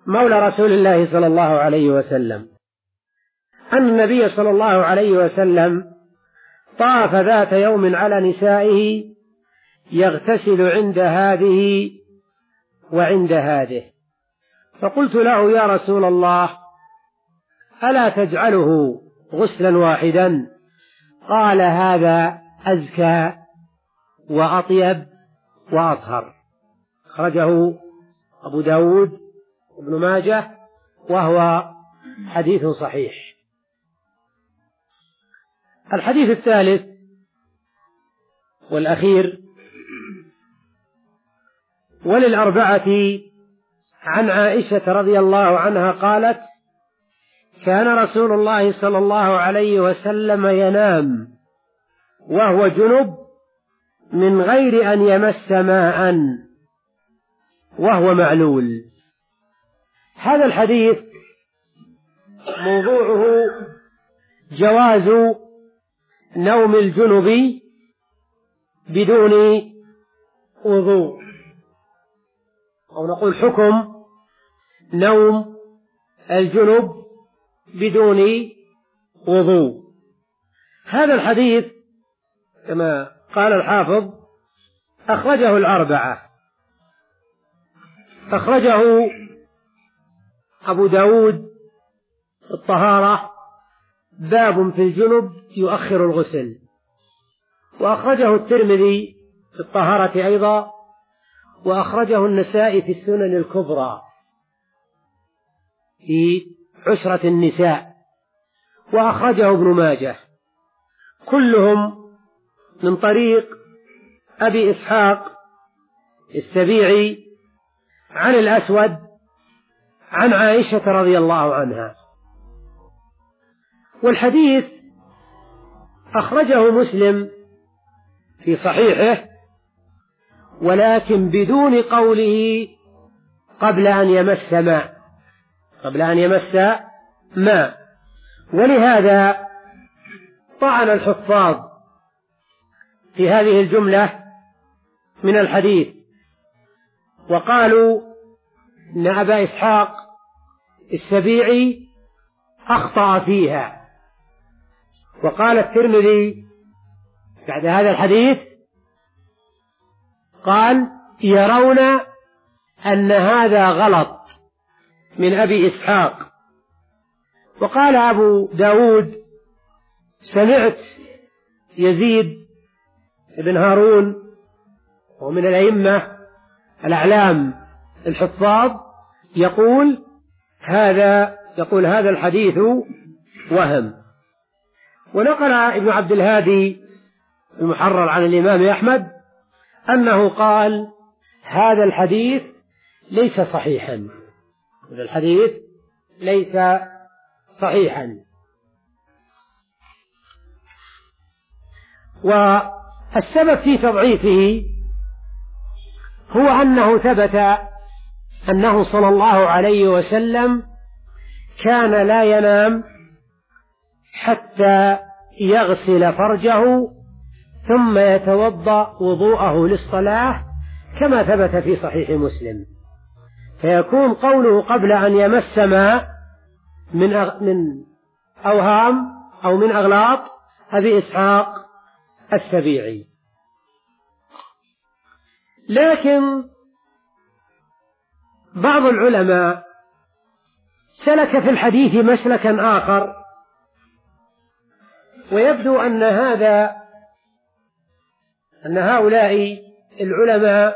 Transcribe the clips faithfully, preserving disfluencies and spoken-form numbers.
مولى رسول الله صلى الله عليه وسلم أن النبي صلى الله عليه وسلم طاف ذات يوم على نسائه يغتسل عند هذه وعند هذه، فقلت له: يا رسول الله، ألا تجعله غسلا واحدا؟ قال: هذا أزكى وأطيب وأطهر. أخرجه أبو داود وابن ماجه وهو حديث صحيح. الحديث الثالث والأخير: وللأربعة عن عائشة رضي الله عنها قالت: كان رسول الله صلى الله عليه وسلم ينام وهو جنب من غير أن يمس ماء وهو معلول. هذا الحديث موضوعه جواز نوم الجنب بدون وضوء، أو نقول حكم نوم الجنب بدون وضوء. هذا الحديث كما قال الحافظ أخرجه الأربعة، أخرجه أبو داود الطهارة باب في الجنب يؤخر الغسل، وأخرجه الترمذي في الطهارة أيضا، وأخرجه النسائي في السنن الكبرى في عشرة النساء، وأخرجه ابن ماجه، كلهم من طريق أبي إسحاق السبيعي عن الأسود عن عائشة رضي الله عنها. والحديث أخرجه مسلم في صحيحه، ولكن بدون قوله قبل أن يمس ماء، قبل أن يمس ماء، ولهذا طعن الحفاظ في هذه الجملة من الحديث، وقالوا إن أبا إسحاق السبيعي أخطأ فيها. وقال الترمذي بعد هذا الحديث قال: يرون أن هذا غلط من أبي إسحاق. وقال أبو داود: سمعت يزيد بن هارون ومن الأئمة الأعلام الحفاظ يقول هذا يقول هذا الحديث وهم. ونقل ابن عبد الهادي المحرر عن الإمام أحمد أنه قال: هذا الحديث ليس صحيحا، هذا الحديث ليس صحيحا. والسبب في تضعيفه هو أنه ثبت أنه صلى الله عليه وسلم كان لا ينام حتى يغسل فرجه ثم يتوضأ وضوءه للصلاة كما ثبت في صحيح مسلم، فيكون قوله قبل أن يمس ماء من من أوهام أو من أغلاط أبي إسحاق السبيعي. لكن بعض العلماء سلك في الحديث مسلكا آخر، ويبدو أن هذا أن هؤلاء العلماء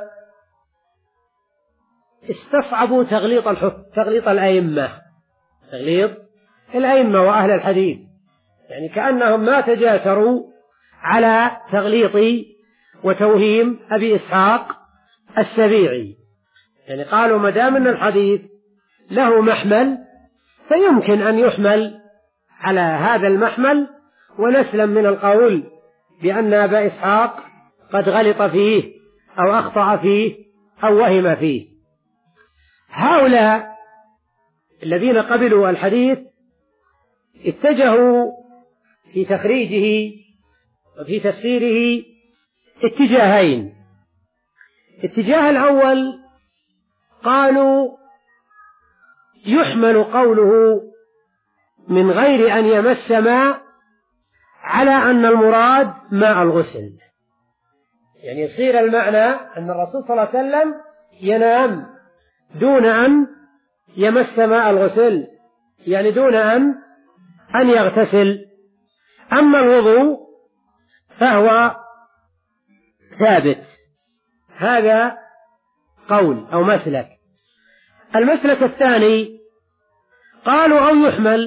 استصعبوا تغليط الحكم تغليط الأئمة تغليط الأئمة وأهل الحديث، يعني كأنهم ما تجاسروا على تغليط وتوهيم أبي إسحاق السبيعي، يعني قالوا ما دام أن الحديث له محمل فيمكن أن يحمل على هذا المحمل، ونسلم من القول بأن أبا إسحاق قد غلط فيه أو أخطأ فيه أو وهم فيه. هؤلاء الذين قبلوا الحديث اتجهوا في تخريجه وفي تفسيره اتجاهين. الاتجاه الأول قالوا يحمل قوله من غير أن يمس ماء على أن المراد ماء الغسل، يعني يصير المعنى أن الرسول صلى الله عليه وسلم ينام دون أن يمس ماء الغسل، يعني دون أن أن يغتسل. أما الوضوء فهو ثابت. هذا قول أو مسلك. المسلك الثاني قالوا أو يحمل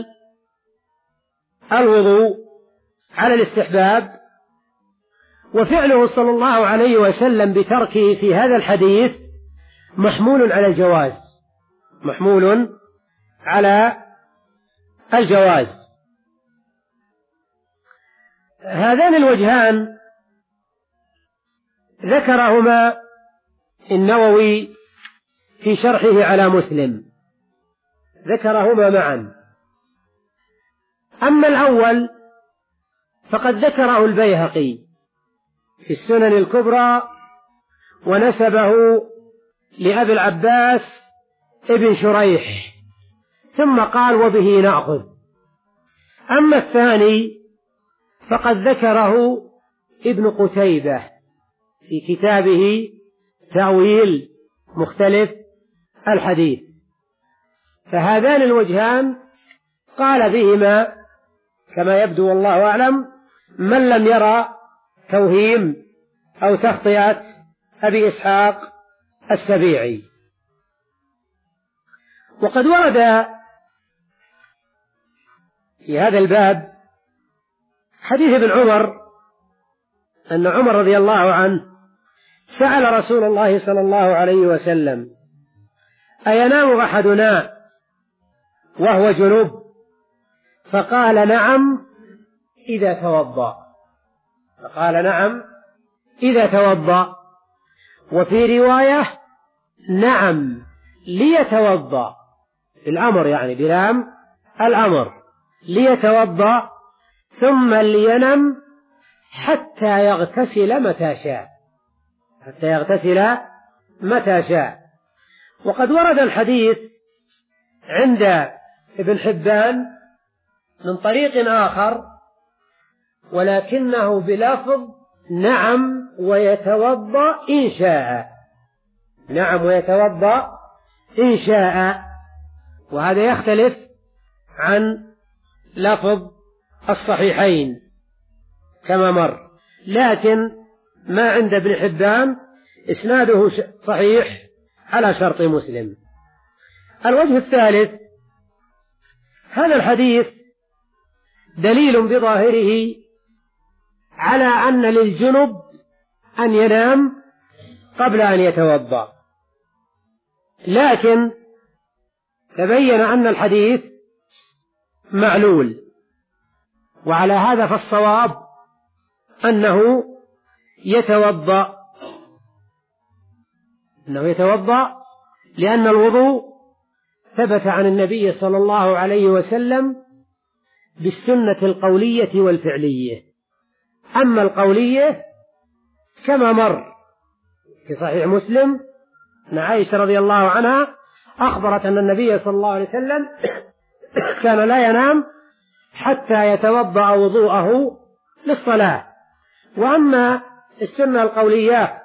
الوضوء على الاستحباب، وفعله صلى الله عليه وسلم بتركه في هذا الحديث محمول على الجواز، محمول على الجواز. هذان الوجهان ذكرهما النووي في شرحه على مسلم، ذكرهما معا. أما الأول فقد ذكره البيهقي في السنن الكبرى ونسبه لأبي العباس ابن شريح، ثم قال وبه نأخذ. أما الثاني فقد ذكره ابن قتيبة في كتابه تأويل مختلف الحديث. فهذان الوجهان قال بهما كما يبدو والله أعلم من لم يرى توهيم أو تخطئة أبي إسحاق السبيعي. وقد ورد في هذا الباب حديث ابن عمر أن عمر رضي الله عنه سأل رسول الله صلى الله عليه وسلم أينام أحدنا وهو جنوب؟ فقال نعم إذا توضأ، فقال نعم إذا توضأ. وفي رواية نعم ليتوضأ، الأمر يعني بلام الأمر، ليتوضأ ثم لينم حتى يغتسل متى شاء، حتى يغتسل متى شاء. وقد ورد الحديث عند ابن حبان من طريق آخر ولكنه بلفظ نعم ويتوضأ إن شاء، نعم ويتوضأ إن شاء، وهذا يختلف عن لفظ الصحيحين كما مر. لكن ما عند ابن حبان إسناده صحيح على شرط مسلم. الوجه الثالث هذا الحديث دليل بظاهره على أن للجنب أن ينام قبل أن يتوضأ، لكن تبين أن الحديث معلول، وعلى هذا فالصواب أنه يتوضأ، أنه يتوضأ لأن الوضوء ثبت عن النبي صلى الله عليه وسلم بالسنة القولية والفعلية. أما القولية كما مر في صحيح مسلم أن عائشة رضي الله عنها أخبرت أن النبي صلى الله عليه وسلم كان لا ينام حتى يتوضأ وضوءه للصلاة. وأما السنة القولية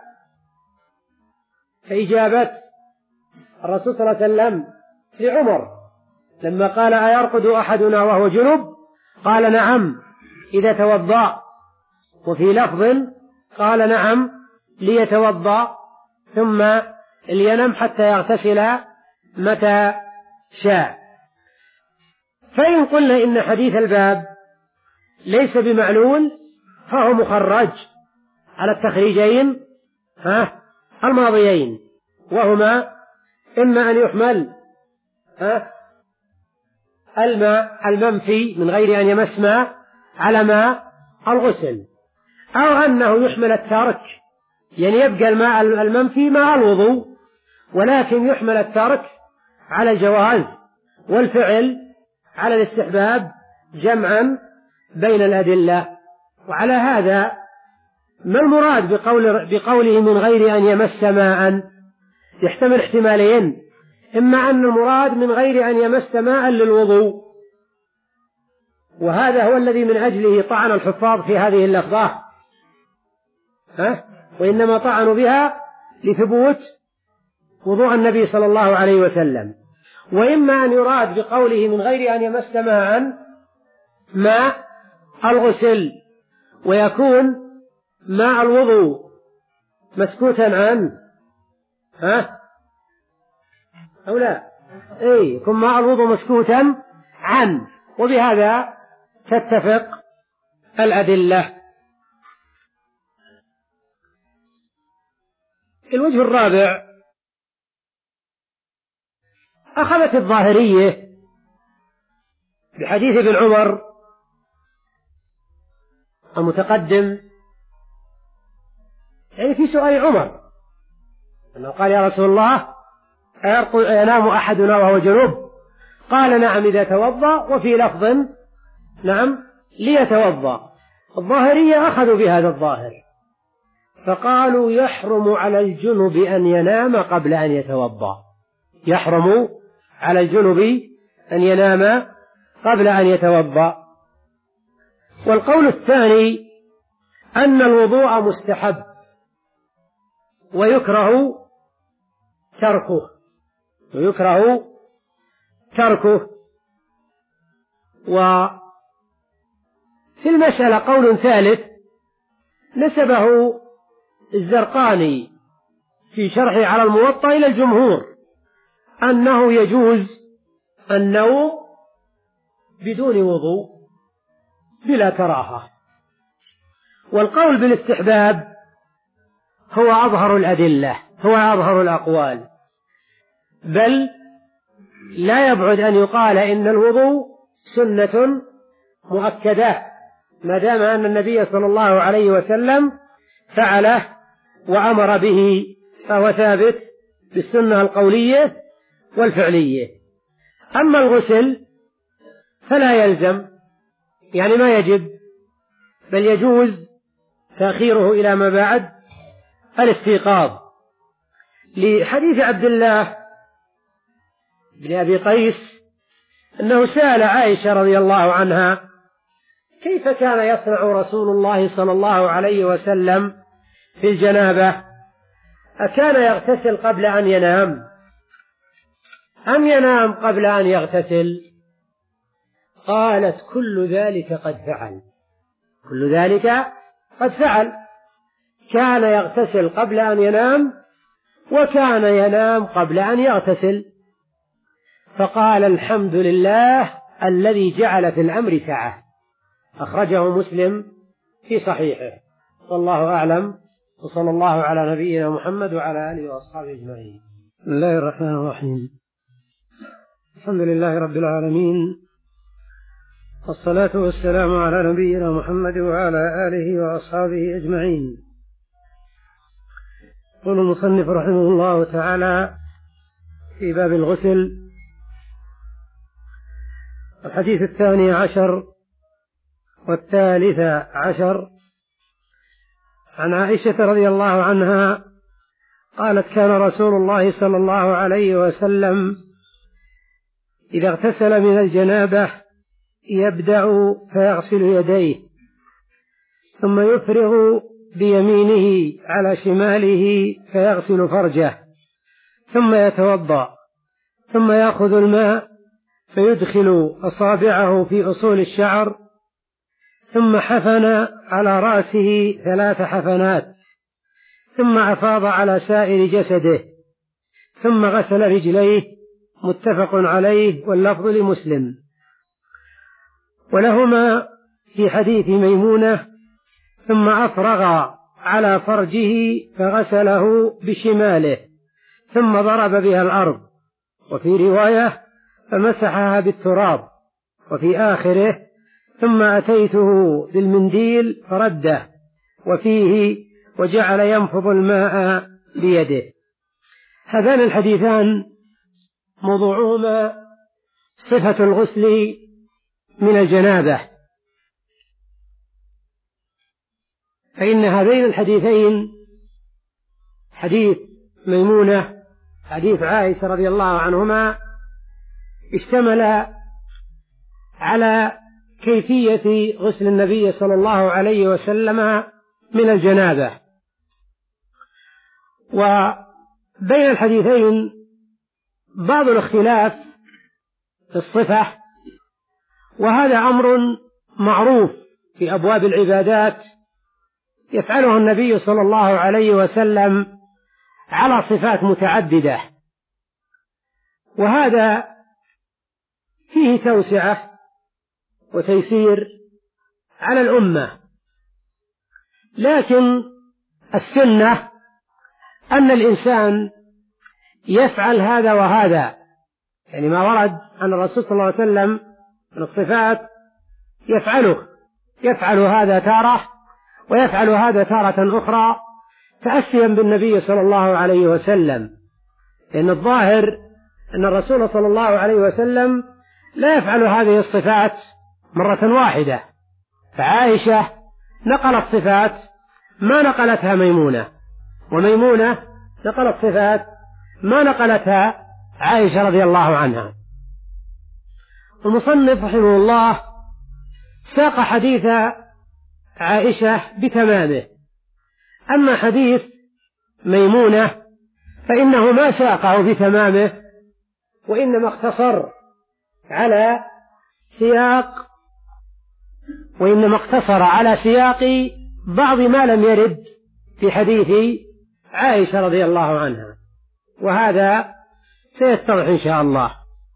فإجابة الرسول صلى الله عليه وسلم لعمر لما قال أيرقد أحدنا وهو جنب؟ قال نعم إذا توضأ، وفي لفظ قال نعم ليتوضأ ثم لينم حتى يغتسل متى شاء. فإن قلنا إن حديث الباب ليس بمعلول فهو مخرج على التخريجين ها الماضيين، وهما إما أن يحمل ها الماء المنفي من غير أن يمس ماء على ماء الغسل، أو أنه يحمل الترك، يعني يبقى الماء المنفي مع الوضوء، ولكن يحمل الترك على الجواز والفعل على الاستحباب جمعا بين الأدلة. وعلى هذا ما المراد بقول بقوله من غير أن يمس ماء؟ يحتمل احتمالين: إما أن المراد من غير أن يمس ماء للوضوء، وهذا هو الذي من أجله طعن الحفاظ في هذه اللفظة، ها؟ وإنما طعنوا بها لثبوت وضوء النبي صلى الله عليه وسلم. وإما أن يراد بقوله من غير أن يمس ماء ماء الغسل، ويكون ماء الوضوء مسكوتا عنه، ها أو لا؟ إيه، يكون ماء الوضوء مسكوتا عنه، وبهذا تتفق الأدلة. الوجه الرابع: أخذت الظاهرية بحديث ابن عمر المتقدم، يعني في سؤال عمر أنه قال: يا رسول الله، ينام أحدنا وهو جنوب؟ قال: نعم إذا توضأ، وفي لفظ: نعم ليتوضأ. الظاهرية أخذوا بهذا الظاهر فقالوا: يحرم على الجنب أن ينام قبل أن يتوضأ، يحرم على الجنب أن ينام قبل أن يتوضأ. والقول الثاني أن الوضوء مستحب ويكره تركه، ويكره تركه. وفي المسألة قول ثالث نسبه الزرقاني في شرحه على الموطأ إلى الجمهور، أنه يجوز النوم بدون وضوء بلا كراهة. والقول بالاستحباب هو أظهر الأدلة، هو أظهر الأقوال، بل لا يبعد أن يقال إن الوضوء سنة مؤكدة ما دام أن النبي صلى الله عليه وسلم فعله وأمر به، فهو ثابت بالسنة القولية والفعلية. أما الغسل فلا يلزم، يعني ما يجب، بل يجوز تأخيره إلى ما بعد الاستيقاظ، لحديث عبد الله بن أبي قيس أنه سأل عائشة رضي الله عنها: كيف كان يصنع رسول الله صلى الله عليه وسلم في الجنابة؟ أكان يغتسل قبل أن ينام أم ينام قبل أن يغتسل؟ قالت: كل ذلك قد فعل، كل ذلك قد فعل، كان يغتسل قبل أن ينام وكان ينام قبل أن يغتسل. فقال: الحمد لله الذي جعل في الأمر سعة. أخرجه مسلم في صحيحه. والله أعلم، وصلى الله على نبينا محمد وعلى آله وأصحابه أجمعين. بسم الله الرحمن الرحيم. الحمد لله رب العالمين، والصلاة والسلام على نبينا محمد وعلى آله وأصحابه أجمعين. يقول المصنف رحمه الله تعالى في باب الغسل: الحديث الثاني عشر والثالث عشر عن عائشة رضي الله عنها قالت: كان رسول الله صلى الله عليه وسلم إذا اغتسل من الجنابة يبدأ فيغسل يديه، ثم يفرغ بيمينه على شماله فيغسل فرجه، ثم يتوضأ، ثم يأخذ الماء فيدخل أصابعه في أصول الشعر، ثم حفن على رأسه ثلاث حفنات، ثم أفاض على سائر جسده، ثم غسل رجليه. متفق عليه، واللفظ لمسلم. ولهما في حديث ميمونة: ثم أفرغ على فرجه فغسله بشماله، ثم ضرب بها الأرض. وفي رواية: فمسحها بالتراب. وفي آخره: ثم أتيته بالمنديل فرده، وفيه: وجعل ينفض الماء بيده. هذان الحديثان موضوعهما صفة الغسل من الجنابة، فإن هذين الحديثين، حديث ميمونة حديث عائشة رضي الله عنهما اشتمل على كيفية غسل النبي صلى الله عليه وسلم من الجنابة، وبين الحديثين بعض الاختلاف في الصفة، وهذا أمر معروف في أبواب العبادات يفعله النبي صلى الله عليه وسلم على صفات متعددة، وهذا فيه توسعة وتيسير على الأمة. لكن السنة أن الإنسان يفعل هذا وهذا، يعني ما ورد عن الرسول صلى الله عليه وسلم من الصفات يفعله، يفعل هذا تارة ويفعل هذا تارة أخرى تأسيا بالنبي صلى الله عليه وسلم، لأن الظاهر أن الرسول صلى الله عليه وسلم لا يفعل هذه الصفات مرة واحدة. فعائشة نقلت صفات ما نقلتها ميمونة، وميمونة نقلت صفات ما نقلتها عائشة رضي الله عنها. المصنف رحمه الله ساق حديث عائشة بتمامه، أما حديث ميمونة فإنه ما ساقه بتمامه، وإنما اقتصر على سياق وإنما اقتصر على سياق بعض ما لم يرد في حديث عائشة رضي الله عنها، وهذا سيتضح إن شاء الله.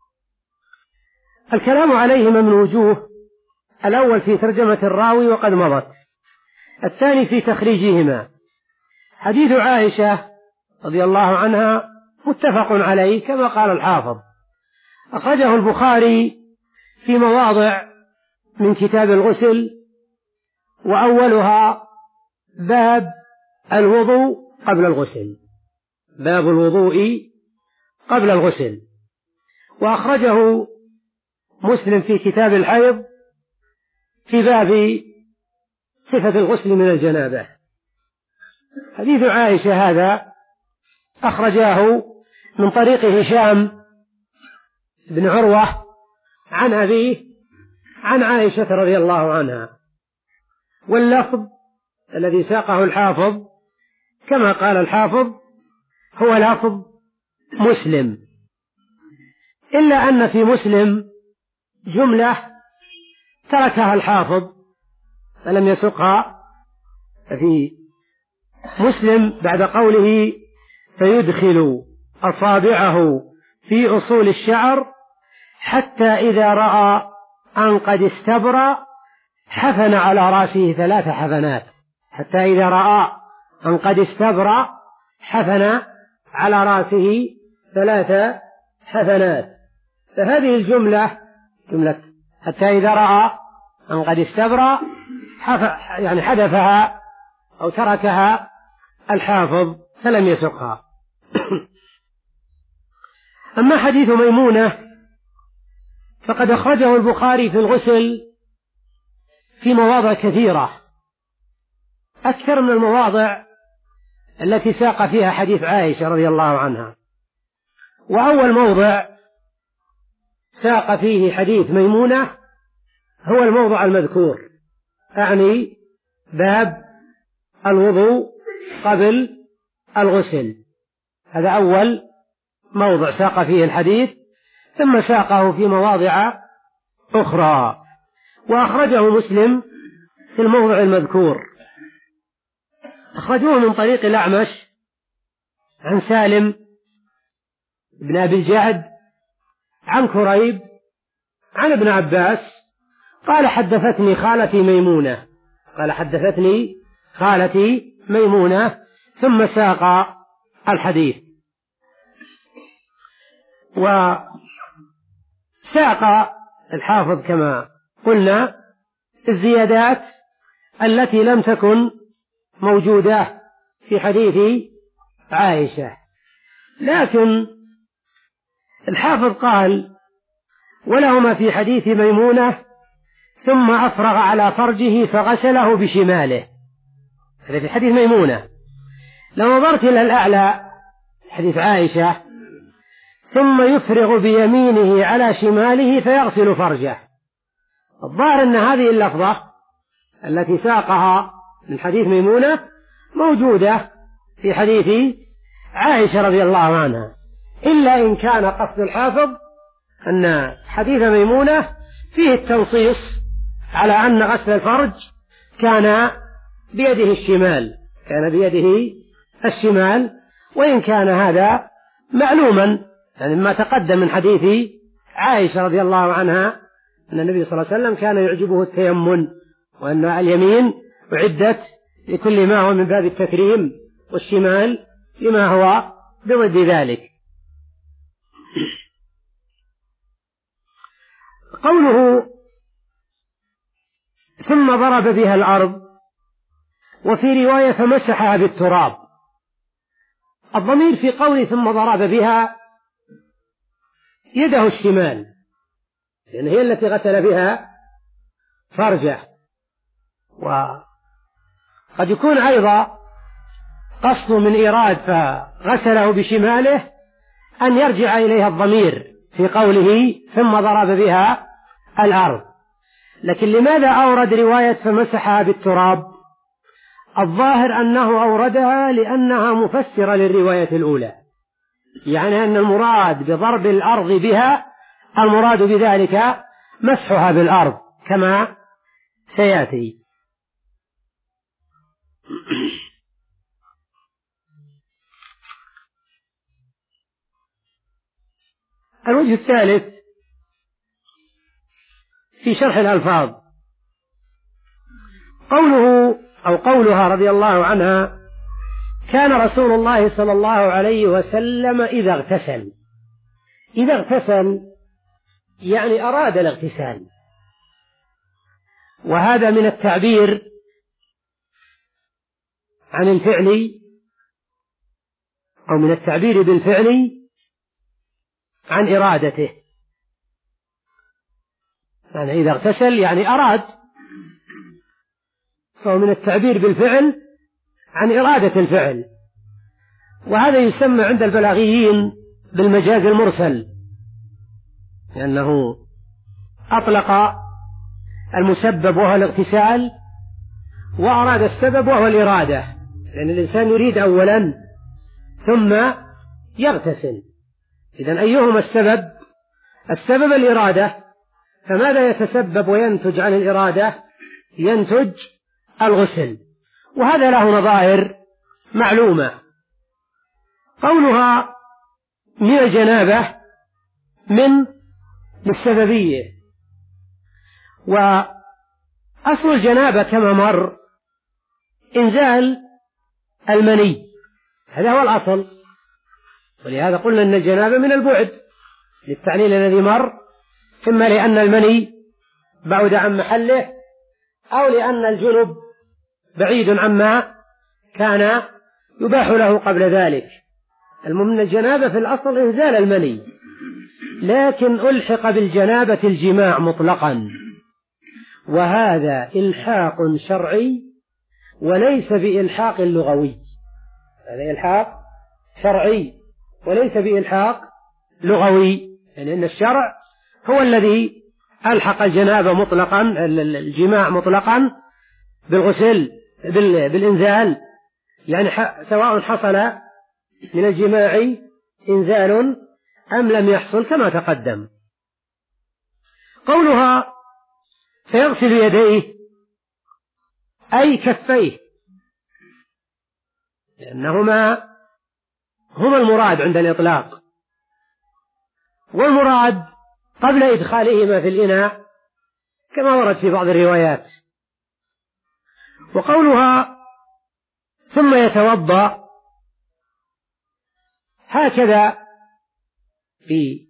الكلام عليهما من وجوه: الأول في ترجمة الراوي وقد مضت، الثاني في تخريجهما. حديث عائشة رضي الله عنها متفق عليه كما قال الحافظ، أخرجه البخاري في مواضع من كتاب الغسل، وأولها باب الوضوء قبل الغسل، باب الوضوء قبل الغسل. وأخرجه مسلم في كتاب الحيض في باب صفة الغسل من الجنابة. حديث عائشة هذا أخرجاه من طريق هشام بن عروة عن أبيه عن عائشة رضي الله عنها، واللفظ الذي ساقه الحافظ كما قال الحافظ هو لفظ مسلم، إلا أن في مسلم جملة تركها الحافظ فلم يسقها. في مسلم بعد قوله فيدخل أصابعه في أصول الشعر حتى إذا رأى أن قد استبرى حفن على رأسه ثلاث حفنات، حتى إذا رأى أن قد استبرى حفن على رأسه ثلاث حفنات. فهذه الجملة جملة حتى إذا رأى أن قد استبرى يعني حذفها أو تركها الحافظ فلم يسقها. أما حديث ميمونة فقد أخرجه البخاري في الغسل في مواضع كثيرة، أكثر من المواضع التي ساق فيها حديث عائشة رضي الله عنها. وأول موضع ساق فيه حديث ميمونة هو الموضع المذكور، أعني باب الوضوء قبل الغسل، هذا أول موضع ساق فيه الحديث، ثم ساقه في مواضع أخرى. وأخرجه مسلم في الموضع المذكور، أخرجوه من طريق الأعمش عن سالم بن أبي الجعد عن كريب عن ابن عباس قال حدثتني خالتي ميمونة، قال حدثتني خالتي ميمونة، ثم ساق الحديث. وساق الحافظ كما قلنا الزيادات التي لم تكن موجودة في حديث عائشة، لكن الحافظ قال ولهما في حديث ميمونة ثم أفرغ على فرجه فغسله بشماله، هذا في حديث ميمونة. لو نظرت إلى الأعلى حديث عائشة ثم يفرغ بيمينه على شماله فيغسل فرجه. الظاهر أن هذه اللفظة التي ساقها من حديث ميمونة موجودة في حديث عائشة رضي الله عنها، إلا إن كان قصد الحافظ أن حديث ميمونة فيه التنصيص على أن غسل الفرج كان بيده الشمال، كان بيده الشمال، وإن كان هذا معلوما يعني ما تقدم من حديث عائشة رضي الله عنها أن النبي صلى الله عليه وسلم كان يعجبه التيمم، وأن اليمين أعدت لكل ما هو من باب التكريم، والشمال لما هو بضد ذلك. قوله ثم ضرب بها الأرض، وفي رواية فمسحها بالتراب. الضمير في قوله ثم ضرب بها يده الشمال، لأن هي التي غسل بها فرجه، وقد يكون أيضا قصد من إيراد فغسله بشماله أن يرجع إليها الضمير في قوله ثم ضرب بها الأرض. لكن لماذا أورد رواية فمسحها بالتراب؟ الظاهر أنه أوردها لأنها مفسرة للرواية الأولى، يعني أن المراد بضرب الأرض بها المراد بذلك مسحها بالأرض كما سيأتي. الوجه الثالث في شرح الألفاظ، قوله أو قولها رضي الله عنها كان رسول الله صلى الله عليه وسلم إذا اغتسل. إذا اغتسل يعني أراد الاغتسال، وهذا من التعبير عن الفعل أو من التعبير بالفعل عن إرادته. يعني إذا اغتسل يعني أراد، فهو من التعبير بالفعل عن إرادة الفعل، وهذا يسمى عند البلاغيين بالمجاز المرسل، لأنه أطلق المسبب وهو الاغتسال وأراد السبب وهو الإرادة، لأن الإنسان يريد أولا ثم يغتسل. إذن أيهما السبب؟ السبب الإرادة، فماذا يتسبب وينتج عن الإرادة؟ ينتج الغسل، وهذا له نظائر معلومة. قولها من الجنابة من للسببية، وأصل الجنابة كما مر إنزال المني، هذا هو الأصل، ولهذا قلنا أن الجنابة من البعد للتعليل الذي مر، إما لأن المني بعد عن محله أو لأن الجنب بعيد عما كان يباح له قبل ذلك. المهم أن الجنابة في الأصل إنزال المني، لكن ألحق بالجنابة الجماع مطلقا، وهذا إلحاق شرعي وليس بإلحاق لغوي، هذا إلحاق شرعي وليس بإلحاق لغوي، يعني أن الشرع هو الذي ألحق الجنابة مطلقا الجماع مطلقا بالغسل بالإنزال، يعني سواء حصل من الجماع إنزال أم لم يحصل كما تقدم. قولها فيغسل يديه أي كفيه، لأنهما هما المراد عند الإطلاق، والمراد قبل إدخالهما في الإناء كما ورد في بعض الروايات. وقولها ثم يتوضأ هكذا في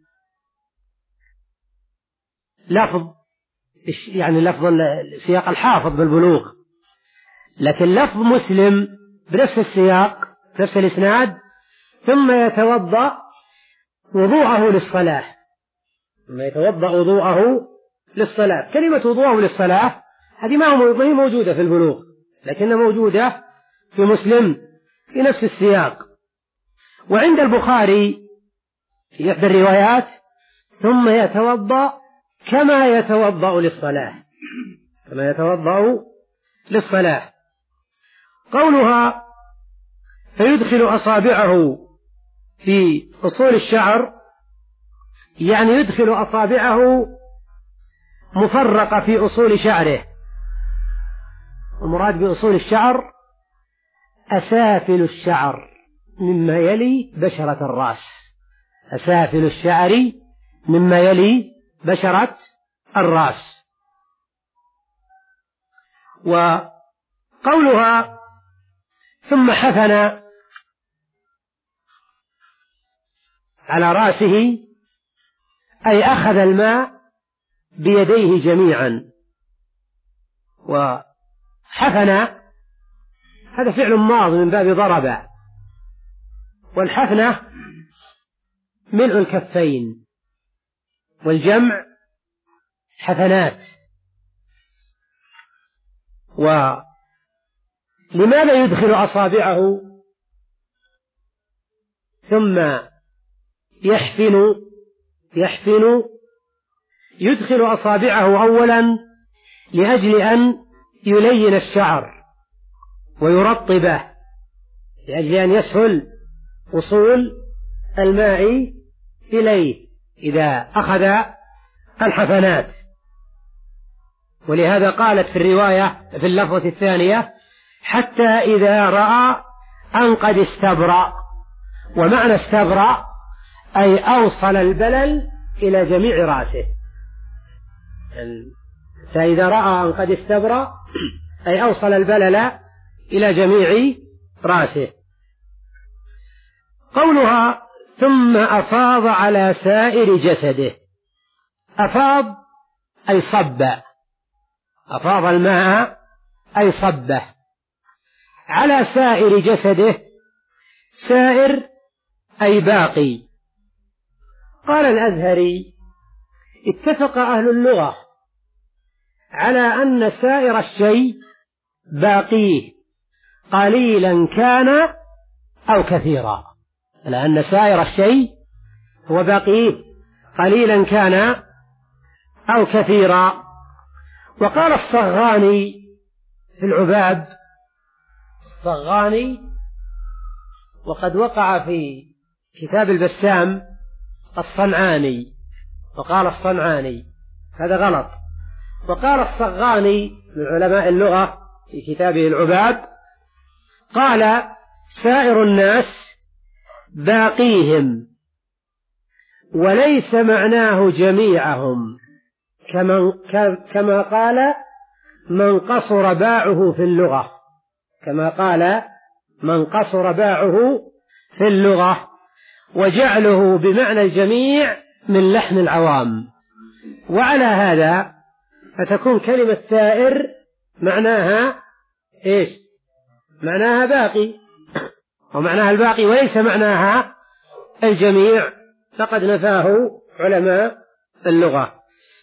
لفظ يعني لفظ سياق الحافظ بالبلوغ، لكن لفظ مسلم بنفس السياق بنفس الإسناد ثم يتوضأ وضوءه للصلاة، ثم يتوضأ وضوءه للصلاة. كلمة وضوءه للصلاة هذه ما هي موجودة في البلوغ، لكنها موجودة في مسلم في نفس السياق. وعند البخاري في إحدى الروايات ثم يتوضأ كما يتوضأ للصلاة، كما يتوضأ للصلاة. قولها فيدخل أصابعه في أصول الشعر، يعني يدخل أصابعه مفرقة في أصول شعره. المراد بأصول الشعر أسافل الشعر مما يلي بشرة الرأس، أسافل الشعر مما يلي بشرة الرأس. وقولها ثم حفن على رأسه أي أخذ الماء بيديه جميعا. وحفن هذا فعل ماض من باب ضرب، والحفنة ملء الكفين، والجمع حفنات. ولماذا يدخل أصابعه ثم يحفن؟ يحفن يدخل أصابعه أولا لأجل أن يلين الشعر ويرطبه، لأجل أن يسهل وصول الماء إليه إذا أخذ الحفنات. ولهذا قالت في الرواية في اللفظة الثانية حتى إذا رأى أن قد استبرأ. ومعنى استبرأ أي أوصل البلل إلى جميع رأسه، فإذا رأى أن قد استبرأ أي أوصل البلل إلى جميع رأسه. قولها ثم أفاض على سائر جسده، أفاض أي صب، أفاض الماء أي صبه على سائر جسده. سائر أي باقي. قال الأزهري اتفق أهل اللغة على أن سائر الشيء باقيه قليلا كان أو كثيرا، على أن سائر الشيء هو باقيه قليلا كان أو كثيرا. وقال الصغاني في العباد، الصغاني وقد وقع في كتاب البسام الصنعاني، وقال الصنعاني هذا غلط. وقال الصغاني من علماء اللغة في كتابه العباد قال سائر الناس باقيهم وليس معناه جميعهم، كما كما قال من قصر باعه في اللغة، كما قال من قصر باعه في اللغة، وجعله بمعنى الجميع من لحن العوام. وعلى هذا فتكون كلمة سائر معناها إيش؟ معناها باقي، ومعناها الباقي وليس معناها الجميع، فقد نفاه علماء اللغة.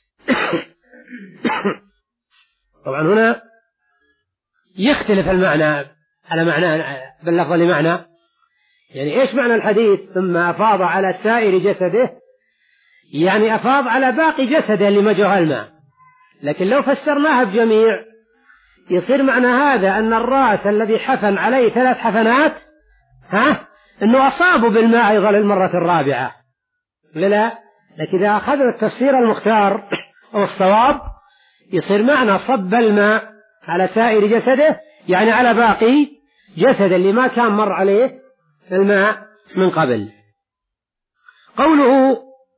طبعا هنا يختلف المعنى على معنى باللفظ لمعنى، يعني إيش معنى الحديث ثم أفاض على سائر جسده؟ يعني أفاض على باقي جسده لمجرى الماء. لكن لو فسرناها بجميع يصير معنى هذا أن الرأس الذي حفن عليه ثلاث حفنات ها أنه أصابه بالماء أيضا للمرة الرابعة، لا. لكن إذا أخذنا التفسير المختار أو الصواب يصير معنى صب الماء على سائر جسده، يعني على باقي جسده اللي ما كان مر عليه الماء من قبل. قوله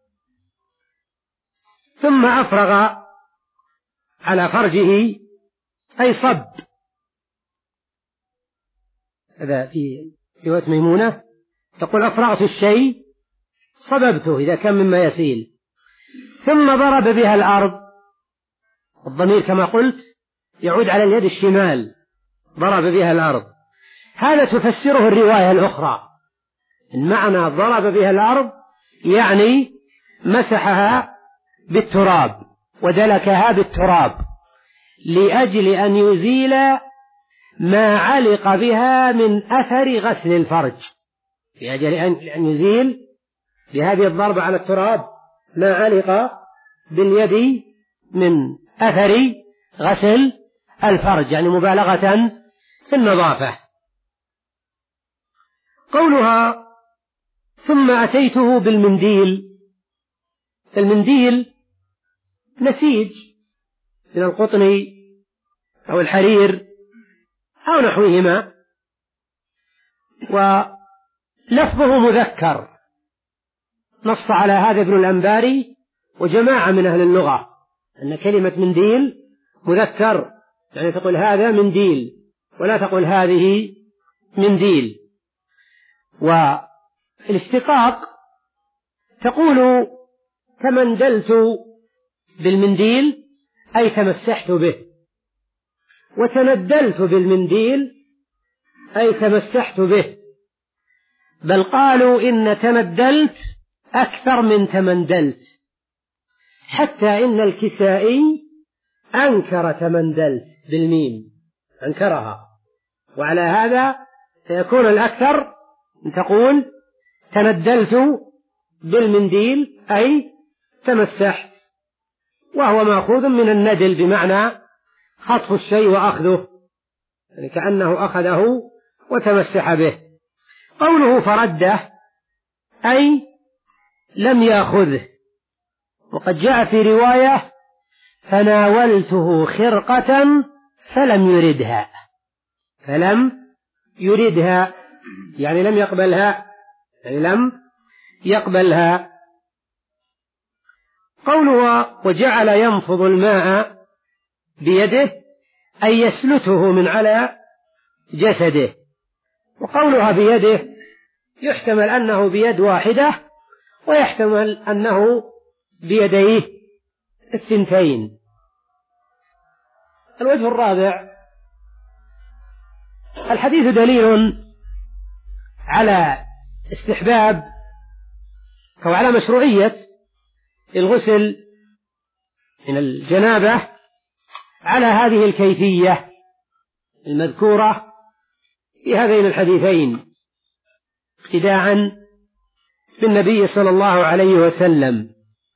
ثم أفرغ على فرجه أي صب. هذا في رواية ميمونة تقول أفرغت الشيء صببته إذا كان مما يسيل. ثم ضرب بها الأرض، الضمير كما قلت يعود على اليد الشمال، ضرب بها الأرض. هذا تفسره الرواية الأخرى، المعنى ضرب بها الأرض يعني مسحها بالتراب ودلكها بالتراب لأجل أن يزيل ما علق بها من أثر غسل الفرج، لأجل أن يزيل بهذه الضربة على التراب ما علق باليد من أثر غسل الفرج، يعني مبالغة في النظافة. قولها ثم أتيته بالمنديل، المنديل نسيج من القطن أو الحرير أو نحوهما، ولفظه مذكر، نص على هذا ابن الأنباري وجماعة من أهل اللغة أن كلمة منديل مذكر، يعني تقول هذا منديل ولا تقول هذه منديل. والاشتقاق تقول تمندلت بالمنديل أي تمسحت به، وتندلت بالمنديل أي تمسحت به، بل قالوا إن تندلت أكثر من تمندلت، حتى إن الكسائي أنكر تمندلت بالميم، أنكرها، وعلى هذا سيكون الأكثر أن تقول تندلت بالمنديل أي تمسحت، وهو مأخوذ من الندل بمعنى خطف الشيء وأخذه، يعني كأنه أخذه وتمسح به. قوله فرده أي لم يأخذه، وقد جاء في رواية فناولته خرقة فلم يردها، فلم يردها يعني لم يقبلها، يعني لم يقبلها. قوله وجعل ينفض الماء بيده أي يسلته من على جسده، وقولها بيده يحتمل أنه بيد واحدة ويحتمل أنه بيديه الثنتين. الوجه الرابع، الحديث دليل على استحباب أو على مشروعية الغسل من الجنابة على هذه الكيفية المذكورة في هذين الحديثين، ابتداء بالنبي صلى الله عليه وسلم.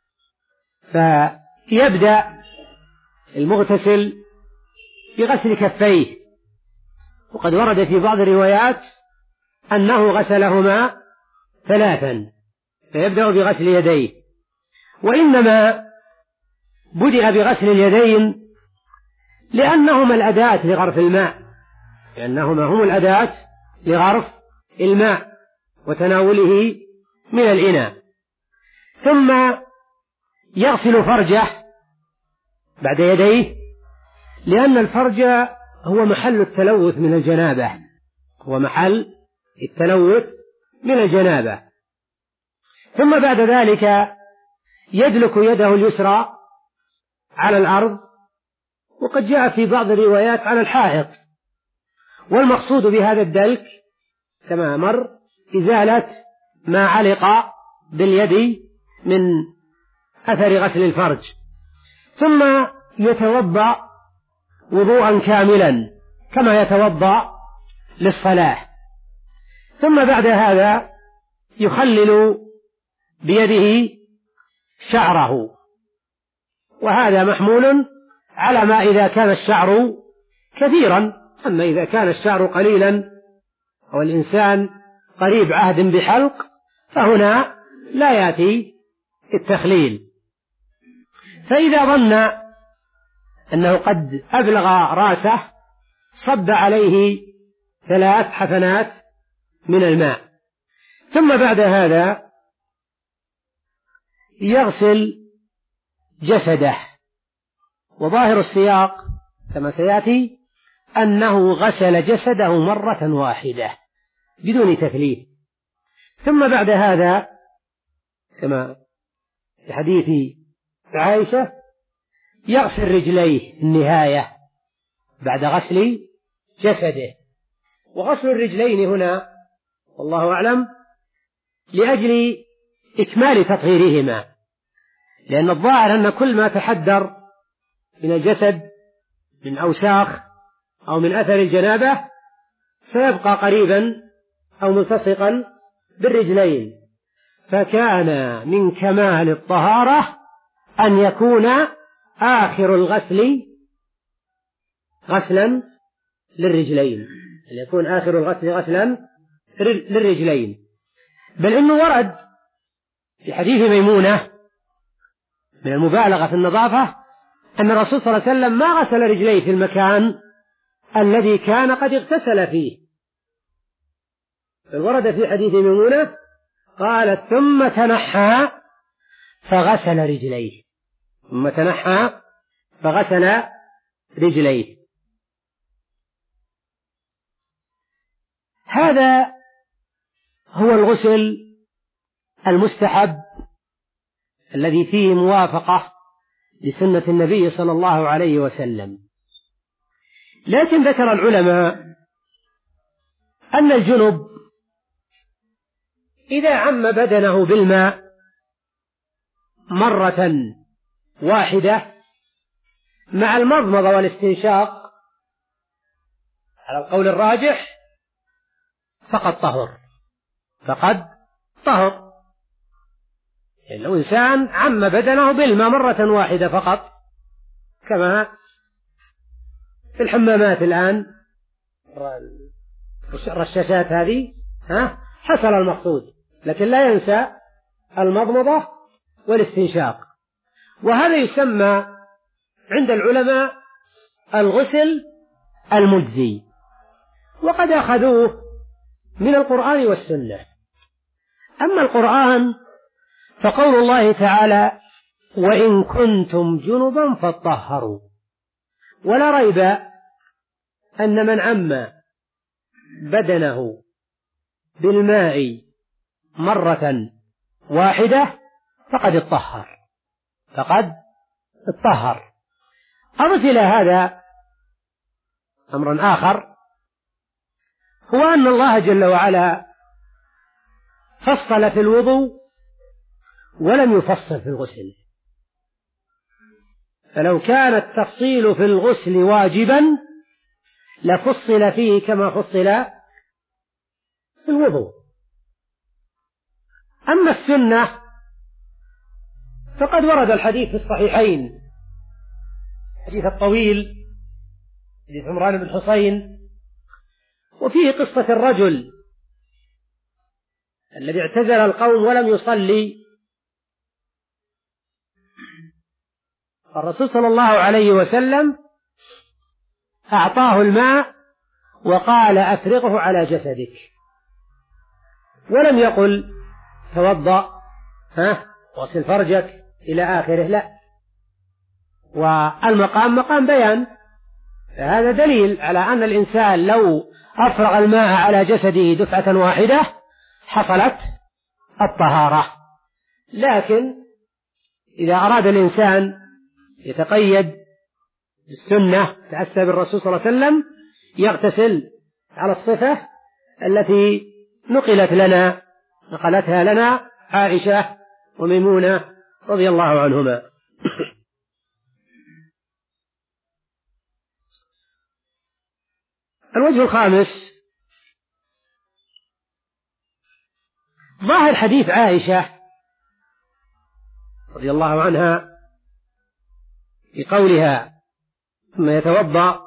فيبدأ المغتسل بغسل كفيه، وقد ورد في بعض الروايات أنه غسلهما ثلاثا، فيبدأ بغسل يديه، وإنما بدأ بغسل اليدين لأنهما الأداة لغرف الماء، لأنهما هم الأداة لغرف الماء وتناوله من الإناء، ثم يغسل فرجه بعد يديه، لأن الفرج هو محل التلوث من الجنابة، هو محل التلوث من الجنابة. ثم بعد ذلك يدلك يده اليسرى على الأرض، وقد جاء في بعض الروايات على الحائط، والمقصود بهذا الدلك كما مر إزالة ما علق باليد من أثر غسل الفرج، ثم يتوضأ وضوءا كاملا كما يتوضأ للصلاة، ثم بعد هذا يخلل بيده شعره، وهذا محمول على ما إذا كان الشعر كثيرا، أما إذا كان الشعر قليلا أو الإنسان قريب عهد بحلق فهنا لا يأتي التخليل. فإذا ظن أنه قد أبلغ رأسه صب عليه ثلاث حفنات من الماء، ثم بعد هذا يغسل جسده، وظاهر السياق كما سيأتي أنه غسل جسده مرة واحدة بدون تثليث، ثم بعد هذا كما في حديث عائشة يغسل رجليه النهاية بعد غسل جسده. وغسل الرجلين هنا والله أعلم لأجل إكمال تطهيرهما، لأن الظاهر أن كل ما تحدر من الجسد من أوساخ أو من أثر الجنابة سيبقى قريبا أو ملتصقا بالرجلين، فكان من كمال الطهارة أن يكون آخر الغسل غسلا للرجلين، أن يكون آخر الغسل غسلا للرجلين. بل إنه ورد في حديث ميمونة من المبالغة في النظافة أن الرسول صلى الله عليه وسلم ما غسل رجليه في المكان الذي كان قد اغتسل فيه. ورد في حديث ميمونة قالت ثم تنحى فغسل رجليه، ثم تنحى فغسل رجليه. هذا هو الغسل المستحب الذي فيه موافقة لسنة النبي صلى الله عليه وسلم. لكن ذكر العلماء أن الجنب إذا عم بدنه بالماء مرة واحدة مع المضمضة والاستنشاق على القول الراجح فقد طهر، فقد طهر. يعني لو إنسان عم بدنه بالماء مرة واحدة فقط، كما في الحمامات الآن الرشاشات هذه، ها حصل المقصود، لكن لا ينسى المضمضة والاستنشاق. وهذا يسمى عند العلماء الغسل المجزي، وقد أخذوه من القرآن والسنة. أما القرآن فقول الله تعالى وإن كنتم جنبا فاطهروا، ولا ريب أن من عم بدنه بالماء مرة واحدة فقد اطهر، فقد اطهر. أضف إلى هذا أمر آخر، هو أن الله جل وعلا فصل في الوضوء ولم يفصل في الغسل. فلو كان التفصيل في الغسل واجبا لفصل فيه كما فصل في الوضوء. أما السنة فقد ورد الحديث في الصحيحين، الحديث الطويل حديث عمران بن حسين، وفيه قصة الرجل الذي اعتزل القوم ولم يصلي، الرسول صلى الله عليه وسلم أعطاه الماء وقال أفرغه على جسدك، ولم يقل توضأ ها واغسل فرجك إلى آخره، لا. والمقام مقام بيان، فهذا دليل على أن الإنسان لو أفرغ الماء على جسده دفعة واحدة حصلت الطهارة. لكن إذا أراد الإنسان يتقيد بالسنة تأسى بالرسول صلى الله عليه وسلم يغتسل على الصفة التي نقلت لنا نقلتها لنا عائشة وميمونة رضي الله عنهما. الوجه الخامس ظاهر حديث عائشة رضي الله عنها في قولها ثم يتوضأ،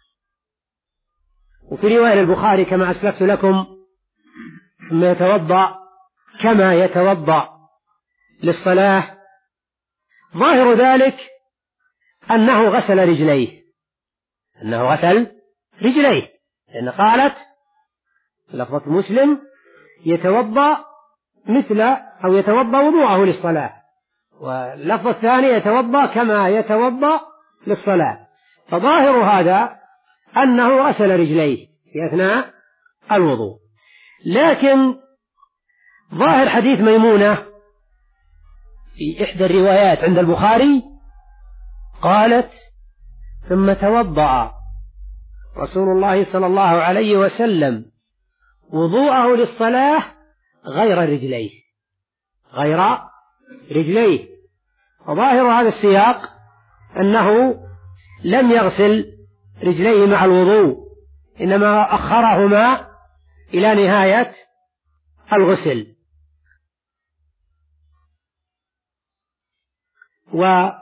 وفي رواية البخاري كما أسلفت لكم ثم يتوضأ كما يتوضأ للصلاة، ظاهر ذلك أنه غسل رجليه، أنه غسل رجليه، لأن قالت لفظة مسلم يتوضأ مثل أو يتوضأ وضوءه للصلاة، واللفظة الثانية يتوضأ كما يتوضأ للصلاة. فظاهر هذا أنه غسل رجليه في أثناء الوضوء. لكن ظاهر حديث ميمونة في إحدى الروايات عند البخاري قالت ثم توضأ رسول الله صلى الله عليه وسلم وضوءه للصلاة غير رجليه، غير رجليه. وظاهر هذا السياق أنه لم يغسل رجليه مع الوضوء، إنما أخرهما إلى نهاية الغسل. واختلف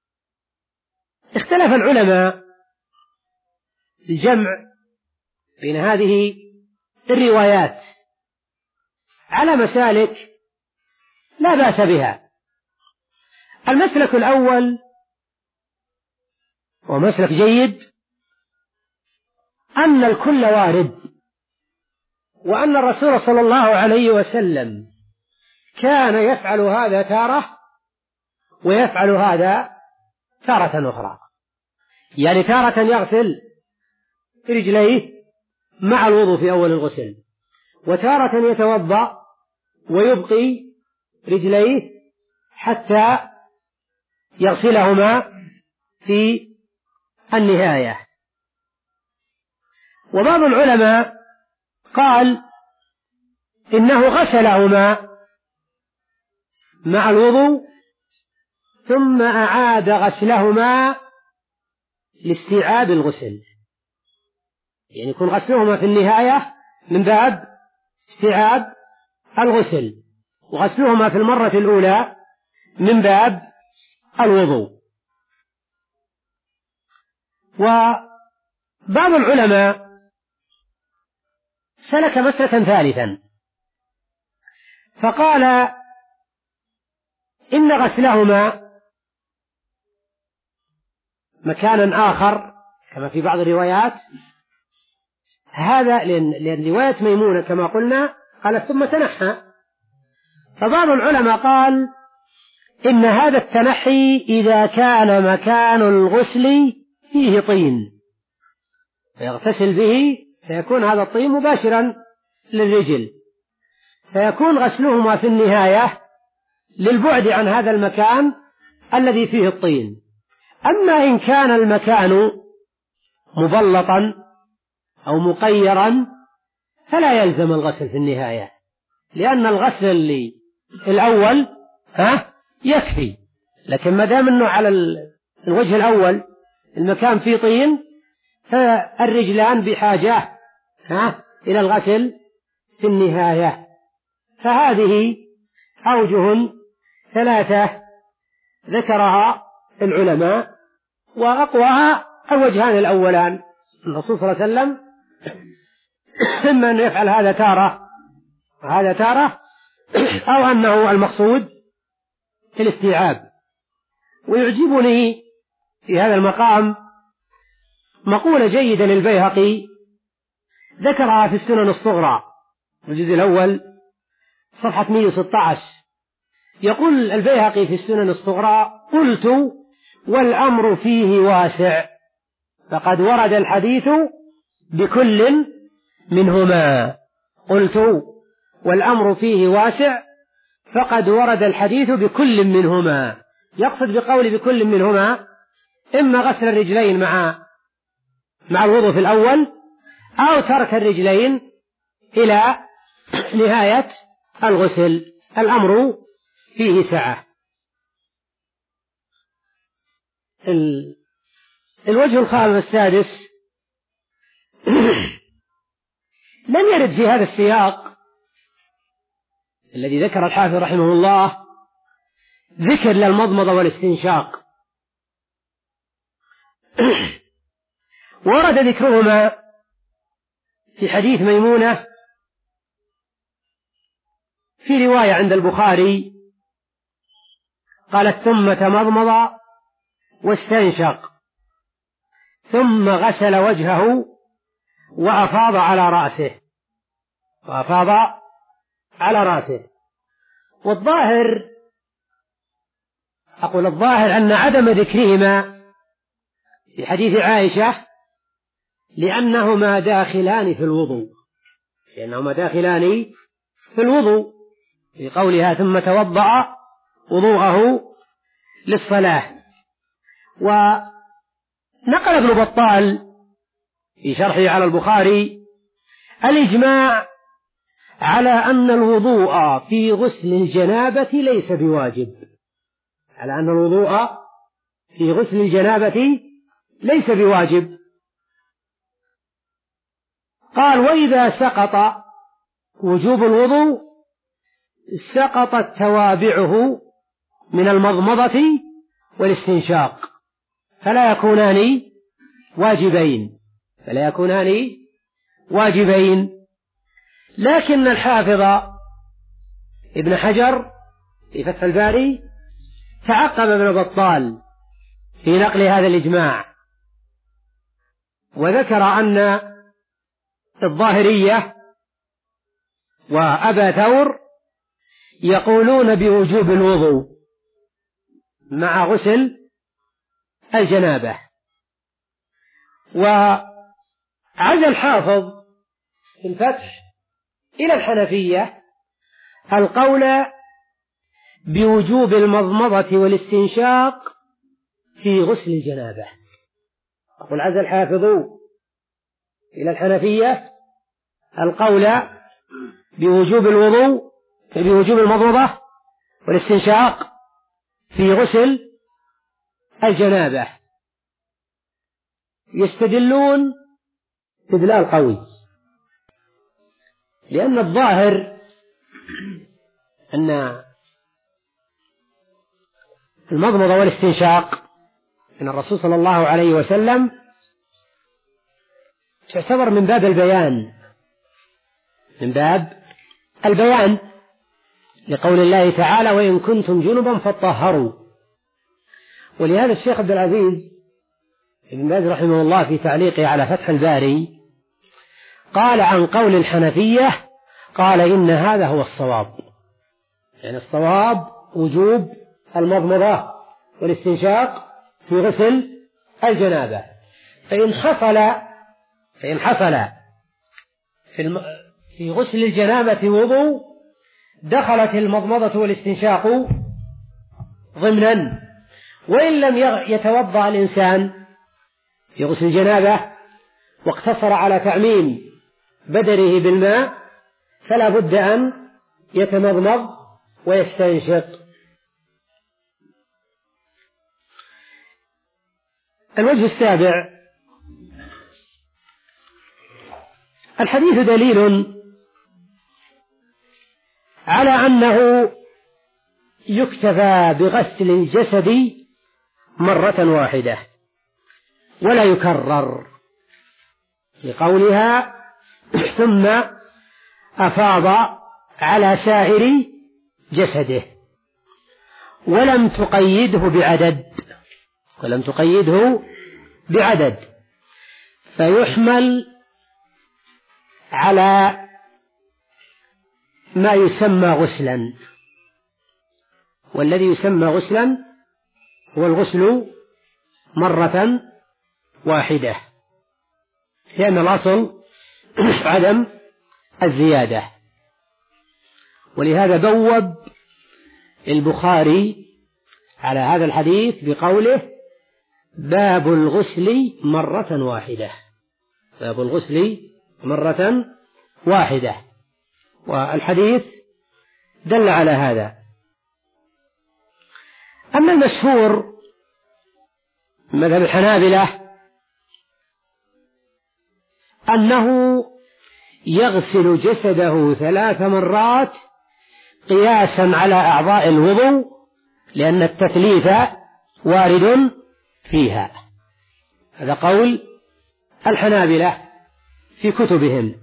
العلماء الجمع بين هذه الروايات على مسالك لا بأس بها. المسلك الأول ومسلك جيد أن الكل وارد، وأن الرسول صلى الله عليه وسلم كان يفعل هذا تارة ويفعل هذا تارة أخرى، يعني تارة يغسل رجليه مع الوضوء في أول الغسل، وتارة يتوضأ ويبقي رجليه حتى يغسلهما في النهاية. وبعض العلماء قال إنه غسلهما مع الوضوء ثم أعاد غسلهما لاستيعاب الغسل، يعني يكون غسلهما في النهاية من باب استيعاب الغسل، وغسلهما في المرة الأولى من باب الوضوء. وبعض العلماء سلك مسلكا ثالثا فقال إن غسلهما مكانا آخر كما في بعض الروايات، هذا لأن رواية ميمونة كما قلنا قالت ثم تنحى، فبعض العلماء قال إن هذا التنحي إذا كان مكان الغسل فيه طين فيغتسل به سيكون هذا الطين مباشرا للرجل، فيكون غسلهما في النهاية للبعد عن هذا المكان الذي فيه الطين. أما إن كان المكان مبلطا أو مقيرا فلا يلزم الغسل في النهاية، لأن الغسل اللي الأول ها يكفي، لكن ما دام أنه على الوجه الأول المكان فيه طين فالرجلان بحاجة ها إلى الغسل في النهاية. فهذه أوجه ثلاثة ذكرها العلماء، وأقواها الوجهان الأولان، الرسول صلى الله عليه وسلم إما أن يفعل هذا تارة وهذا تارة، أو أنه المقصود الاستيعاب. ويعجبني في هذا المقام مقولة جيدة للبيهقي ذكرها في السنن الصغرى في الجزء الأول صفحة مئة وستة عشر، يقول البيهقي في السنن الصغرى: قلت والأمر فيه واسع فقد ورد الحديث بكل منهما. قلت والأمر فيه واسع فقد ورد الحديث بكل منهما، يقصد بقول بكل منهما إما غسل الرجلين مع مع الوضوء في الأول، أو ترك الرجلين إلى نهاية الغسل، الأمر فيه سعة. الوجه الخامس السادس لم يرد في هذا السياق الذي ذكر الحافظ رحمه الله ذكر للمضمضة والاستنشاق، ورد ذكرهما في حديث ميمونة في رواية عند البخاري قالت: ثم تمضمض واستنشق ثم غسل وجهه وأفاض على رأسه وأفاض على رأسه. والظاهر أقول الظاهر أن عدم ذكرهما في حديث عائشة لأنهما داخلان في الوضوء، لأنهما داخلان في الوضوء في قولها: ثم توضأ وضوءه للصلاة. ونقل ابن بطال في شرحه على البخاري الإجماع على أن الوضوء في غسل الجنابة ليس بواجب، على أن الوضوء في غسل الجنابة ليس بواجب. قال: وإذا سقط وجوب الوضوء سقطت توابعه من المضمضة والاستنشاق فلا يكونان واجبين فلا يكونان واجبين لكن الحافظ ابن حجر في فتح الباري تعقب ابن بطال في نقل هذا الإجماع وذكر أن الظاهرية وأبا ثور يقولون بوجوب الوضوء مع غسل الجنابة. وعزى الحافظ في الفتح إلى الحنفية القول بوجوب المضمضة والاستنشاق في غسل الجنابة. أقول عزى الحافظ إلى الحنفية القول بوجوب الوضوء بوجوب المضمضة والاستنشاق في غسل الجنابة، يستدلون استدلال قوي لأن الظاهر أن المضمضة والاستنشاق أن الرسول صلى الله عليه وسلم تعتبر من باب البيان من باب البيان لقول الله تعالى وإن كنتم جنبا فطهروا. ولهذا الشيخ عبد العزيز ابن باز رحمه الله في تعليقه على فتح الباري قال عن قول الحنفية قال إن هذا هو الصواب، يعني الصواب وجوب المضمضة والاستنشاق في غسل الجنابة. فإن حصل فإن حصل في, الم... في غسل الجنابة وضوء دخلت المضمضة والاستنشاق ضمنا، وإن لم يتوضأ الإنسان في غسل الجنابة واقتصر على تعميم بدنه بالماء فلا بد أن يتمضمض ويستنشق. الوجه السابع الحديث دليل على أنه يكتفى بغسل الجسد مرة واحدة ولا يكرر لقولها ثم أفاض على سائر جسده ولم تقيده بعدد ولم تقيده بعدد فيحمل على ما يسمى غسلا، والذي يسمى غسلا هو الغسل مرة واحدة لأن الأصل عدم الزيادة. ولهذا بوب البخاري على هذا الحديث بقوله باب الغسل مرة واحدة باب الغسل مرة واحدة، والحديث دل على هذا. أما المشهور مذهب الحنابلة أنه يغسل جسده ثلاث مرات قياسا على أعضاء الوضوء لأن التثليث وارد فيها. هذا قول الحنابلة في كتبهم،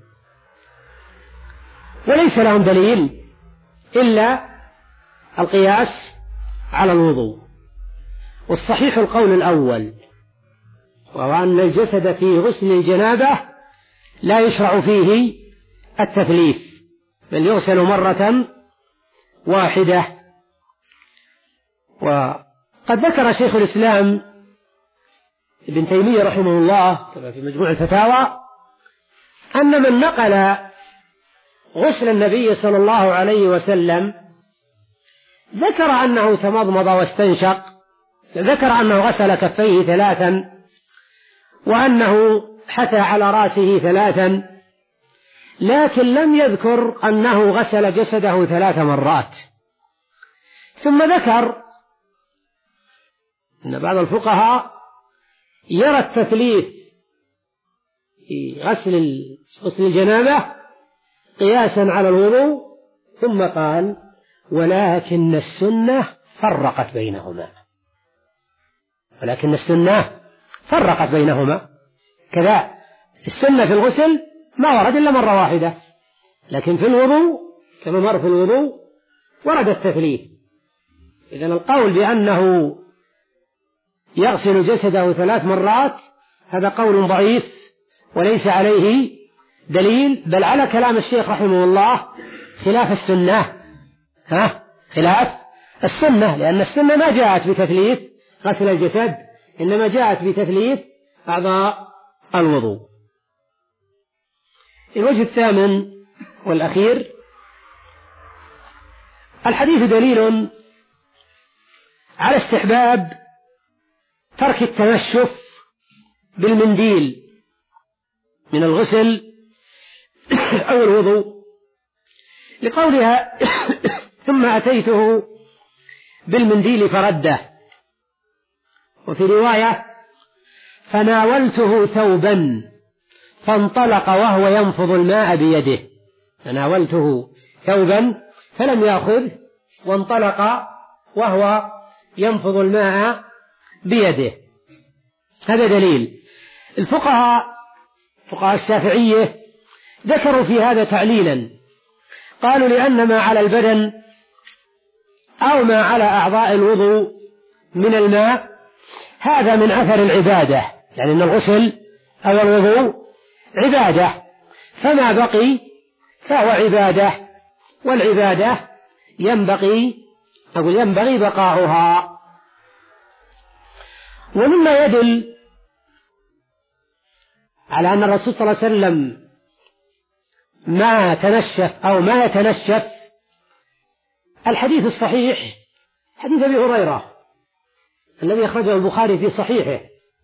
وليس لهم دليل إلا القياس على الوضوء. والصحيح القول الأول وهو أن الجسد في غسل الجنابة لا يشرع فيه التثليث بل يغسل مرة واحدة. وقد ذكر شيخ الإسلام ابن تيمية رحمه الله كما في مجموع الفتاوى أن من نقل غسل النبي صلى الله عليه وسلم ذكر أنه تمضمض واستنشق، ذكر أنه غسل كفيه ثلاثا وأنه حثى على رأسه ثلاثا، لكن لم يذكر أنه غسل جسده ثلاث مرات. ثم ذكر أن بعض الفقهاء يرى التثليث في غسل غسل الجنابة قياسا على الوضوء، ثم قال ولكن السنة فرقت بينهما، ولكن السنة فرقت بينهما. كذا السنة في الغسل ما ورد إلا مرة واحدة، لكن في الوضوء كما مر في الوضوء ورد التثليث. إذن القول بأنه يغسل جسده ثلاث مرات هذا قول ضعيف وليس عليه دليل، بل على كلام الشيخ رحمه الله خلاف السنة، ها خلاف السنة، لأن السنة ما جاءت بتثليث غسل الجسد، إنما جاءت بتثليث أعضاء الوضوء. الوجه الثامن والأخير: الحديث دليل على استحباب ترك التنشف بالمنديل من الغسل أو الوضوء، لقولها ثم أتيته بالمنديل فرده، وفي رواية فناولته ثوبا فانطلق وهو ينفض الماء بيده. فناولته ثوبا فلم يأخذ وانطلق وهو ينفض الماء بيده. هذا دليل. الفقهاء فقهاء الشافعية ذكروا في هذا تعليلا، قالوا لأن ما على البدن أو ما على أعضاء الوضوء من الماء هذا من أثر العبادة، يعني أن الغسل أو الوضوء عبادة، فما بقي فهو عبادة، والعبادة ينبغي أو ينبغي بقاؤها. ومما يدل على أن الرسول صلى الله عليه وسلم ما تنشف أو ما يتنشف الحديث الصحيح، حديث أبي هريرة الذي أخرجه البخاري في صحيحه،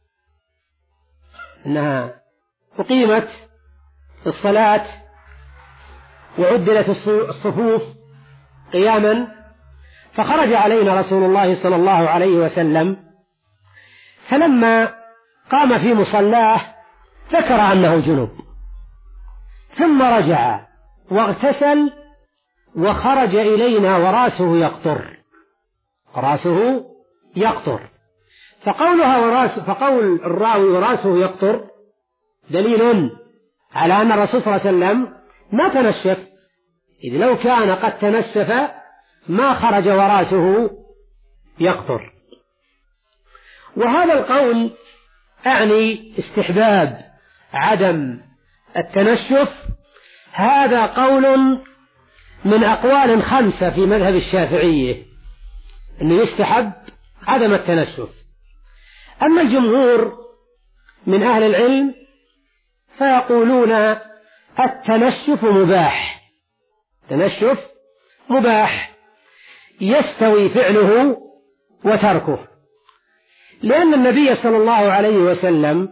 أنها أقيمت الصلاة وعدلت الصفوف قياما، فخرج علينا رسول الله صلى الله عليه وسلم، فلما قام في مصلاه ذكر أنه جنب، ثم رجع واغتسل وخرج إلينا وراسه يقطر، راسه يقطر. فقولها وراس فقول الراوي وراسه يقطر دليل على أن الرسول صلى الله عليه وسلم ما تنشف، إذ لو كان قد تنشف ما خرج وراسه يقطر. وهذا القول أعني استحباب عدم التنشف، هذا قول من أقوال خمسة في مذهب الشافعية أنه يستحب عدم التنشف. أما الجمهور من أهل العلم فيقولون التنشف مباح، التنشف مباح يستوي فعله وتركه، لأن النبي صلى الله عليه وسلم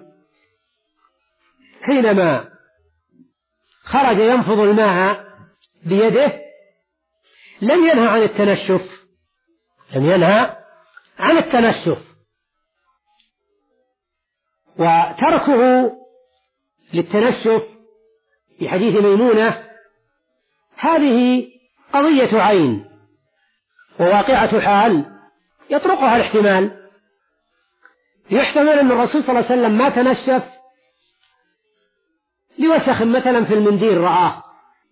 حينما خرج ينفض الماء بيده لم ينهى عن التنشف، لم ينهى عن التنشف، وتركه للتنشف في حديث ميمونة هذه قضية عين وواقعة حال يطرقها الاحتمال. يحتمل أن الرسول صلى الله عليه وسلم ما تنشف لوسخ مثلا في المنديل رآه،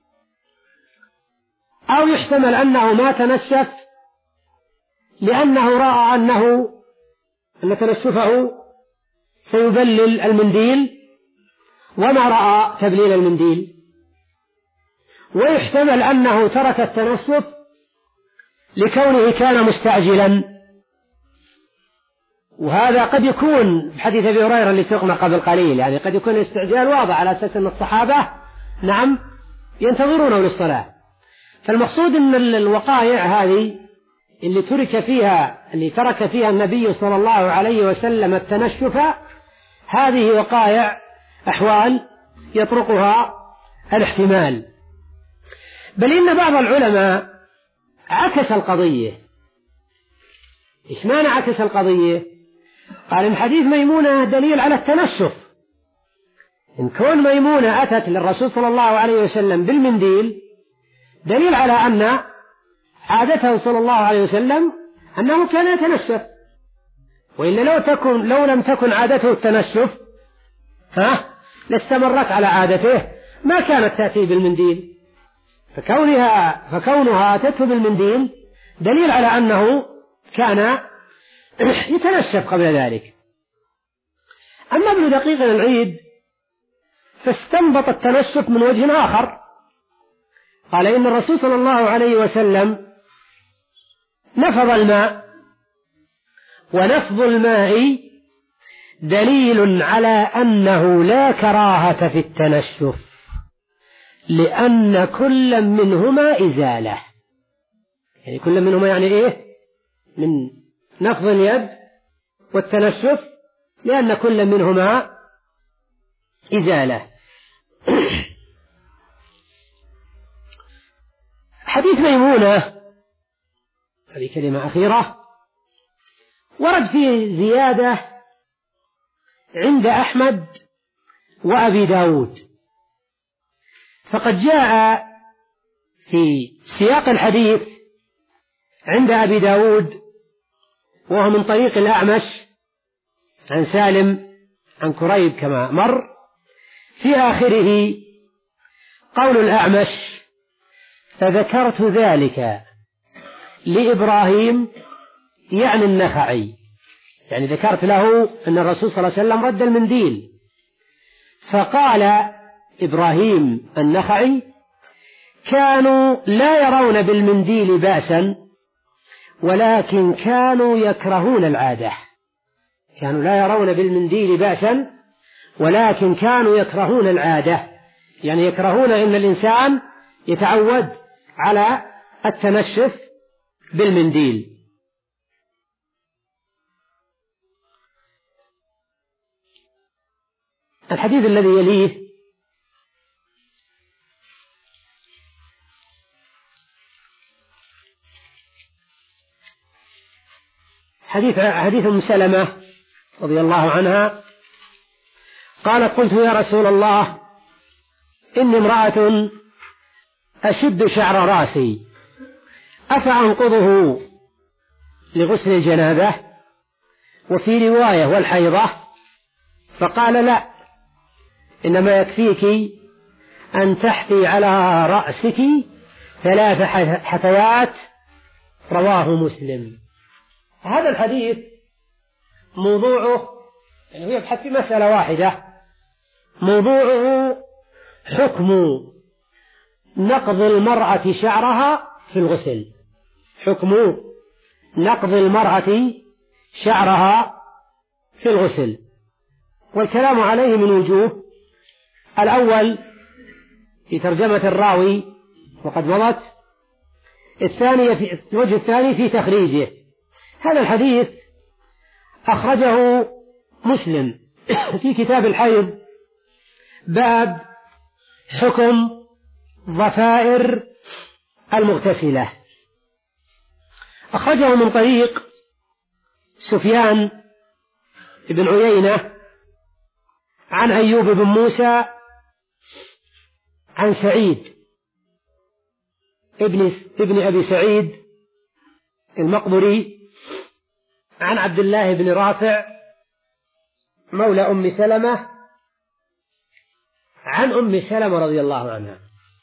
أو يحتمل أنه ما تنشف لأنه رأى أنه أن تنشفه سيبلل المنديل وما رأى تبليل المنديل، ويحتمل أنه ترك التنشف لكونه كان مستعجلا، وهذا قد يكون في حديث أبي هريرة اللي سقنا قبل قليل، يعني قد يكون الاستعجال واضح على أساس أن الصحابة نعم ينتظرونه للصلاة. فالمقصود أن الوقائع هذه اللي ترك فيها اللي ترك فيها النبي صلى الله عليه وسلم التنشف هذه وقائع أحوال يطرقها الاحتمال. بل إن بعض العلماء عكس القضية. إيش معنى عكس القضية؟ قال إن حديث ميمونة دليل على التنشف، إن كون ميمونة أتت للرسول صلى الله عليه وسلم بالمنديل دليل على أن عادته صلى الله عليه وسلم أنه كان يتنشف، وإلا لو تكن لو لم تكن عادته التنشف ها لاستمرت على عادته ما كانت تأتي بالمنديل، فكونها فكونها أتته بالمنديل دليل على أنه كان يتنشف قبل ذلك. أما ابن دقيق العيد فاستنبط التنشف من وجه آخر، قال إن الرسول صلى الله عليه وسلم نفض الماء، ونفض الماء دليل على أنه لا كراهة في التنشف، لأن كل منهما إزالة. يعني كل منهما يعني إيه؟ من نفض اليد والتنشف، لأن كل منهما إزالة. حديث ميمونة هذه كلمة أخيرة ورد فيه زيادة عند أحمد وأبي داود، فقد جاء في سياق الحديث عند أبي داود وهو من طريق الأعمش عن سالم عن كريب كما مر، في آخره قول الأعمش: فذكرت ذلك لإبراهيم يعني النخعي، يعني ذكرت له أن الرسول صلى الله عليه وسلم رد المنديل، فقال إبراهيم النخعي: كانوا لا يرون بالمنديل بأسا ولكن كانوا يكرهون العادة. كانوا لا يرون بالمنديل بأسا ولكن كانوا يكرهون العادة، يعني يكرهون أن الإنسان يتعود على التنشف بالمنديل. الحديث الذي يليه حديث حديث أم سلمة رضي الله عنها قالت: قلت يا رسول الله إني امرأة أشد شعر رأسي أفأنقضه لغسل الجنابة؟ وفي رواية والحيضة، فقال: لا، إنما يكفيك أن تحثي على رأسك ثلاث حثيات. رواه مسلم. هذا الحديث موضوعه يعني يبحث في مسألة واحدة، موضوعه حكم نقض المرأة شعرها في الغسل، حكم نقض المرأة شعرها في الغسل، والكلام عليه من وجوه: الأول في ترجمة الراوي وقد مضت، الثانية في الوجه الثاني في تخريجه. هذا الحديث أخرجه مسلم في كتاب الحيض، باب حكم ضفائر المغتسلة. أخرجه من طريق سفيان بن عيينة عن أيوب بن موسى عن سعيد ابن, ابن أبي سعيد المقبري عن عبد الله بن رافع مولى أم سلمة عن أم سلمة رضي الله عنها.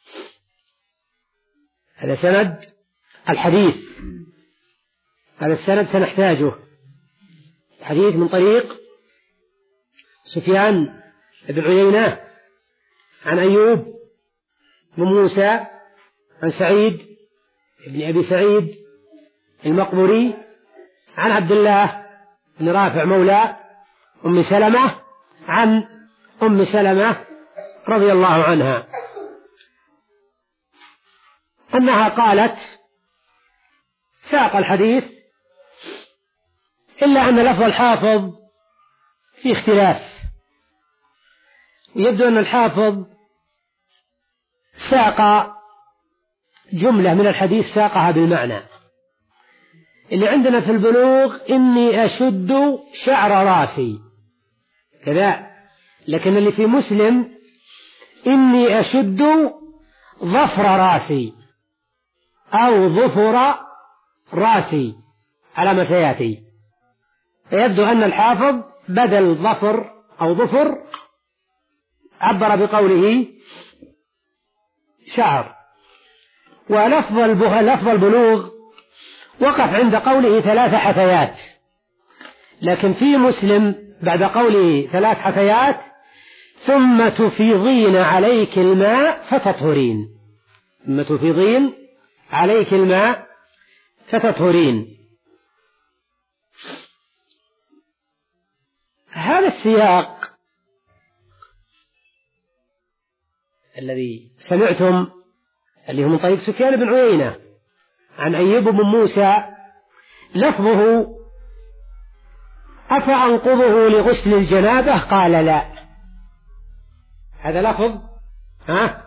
هذا سند الحديث، هذا السند سنحتاجه. الحديث من طريق سفيان بن عيينة عن أيوب بن موسى عن سعيد بن أبي سعيد المقبري عن عبد الله بن رافع مولى أم سلمة عن أم سلمة رضي الله عنها أنها قالت: ساق الحديث إلا أن لفظ الحافظ في اختلاف، يبدو أن الحافظ ساق جملة من الحديث ساقها بالمعنى. اللي عندنا في البلوغ: إني أشد شعر راسي كذا، لكن اللي في مسلم: إني أشد ظفر راسي أو ظفر راسي على ما سيأتي. فيبدو أن الحافظ بدل ظفر أو ظفر عبر بقوله شعر. ولفظ لفظ البلوغ وقف عند قوله ثلاث حثيات، لكن في مسلم بعد قوله ثلاث حثيات ثم تفيضين عليك الماء فتطهرين، ثم تفيضين عليك الماء فتطهرين. هذا السياق الذي سمعتم اللي هو من طريق سفيان بن عيينة عن أيوب بن موسى لفظه أفأنقضه لغسل الجنابة؟ قال لا. هذا لفظ ها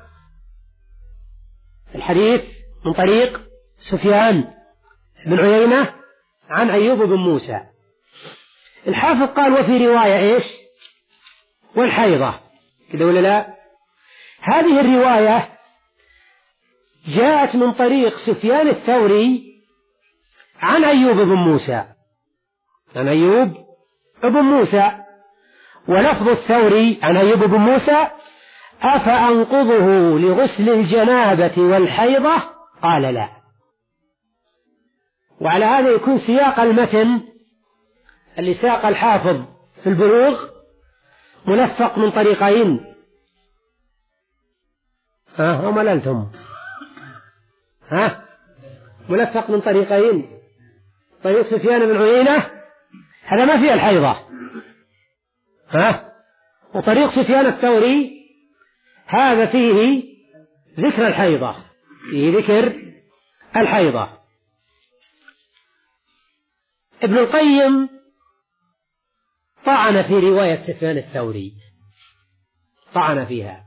الحديث من طريق سفيان بن عيينة عن أيوب بن موسى. الحافظ قال وفي رواية إيش؟ والحيضة، كده ولا لا؟ هذه الرواية جاءت من طريق سفيان الثوري عن أيوب بن موسى، عن أيوب بن موسى، ولفظ الثوري عن أيوب بن موسى أفأنقضه لغسل الجنابة والحيضة؟ قال لا. وعلى هذا يكون سياق المتن اللي ساق الحافظ في البلوغ ملفق من طريقين. ها هم مللتم ها ملفق من طريقين، طريق سفيان بن عيينة هذا ما فيه الحيضة، ها وطريق سفيان الثوري هذا فيه ذكر الحيضة، فيه ذكر الحيضة. ابن القيم طعن في رواية سفيان الثوري، طعن فيها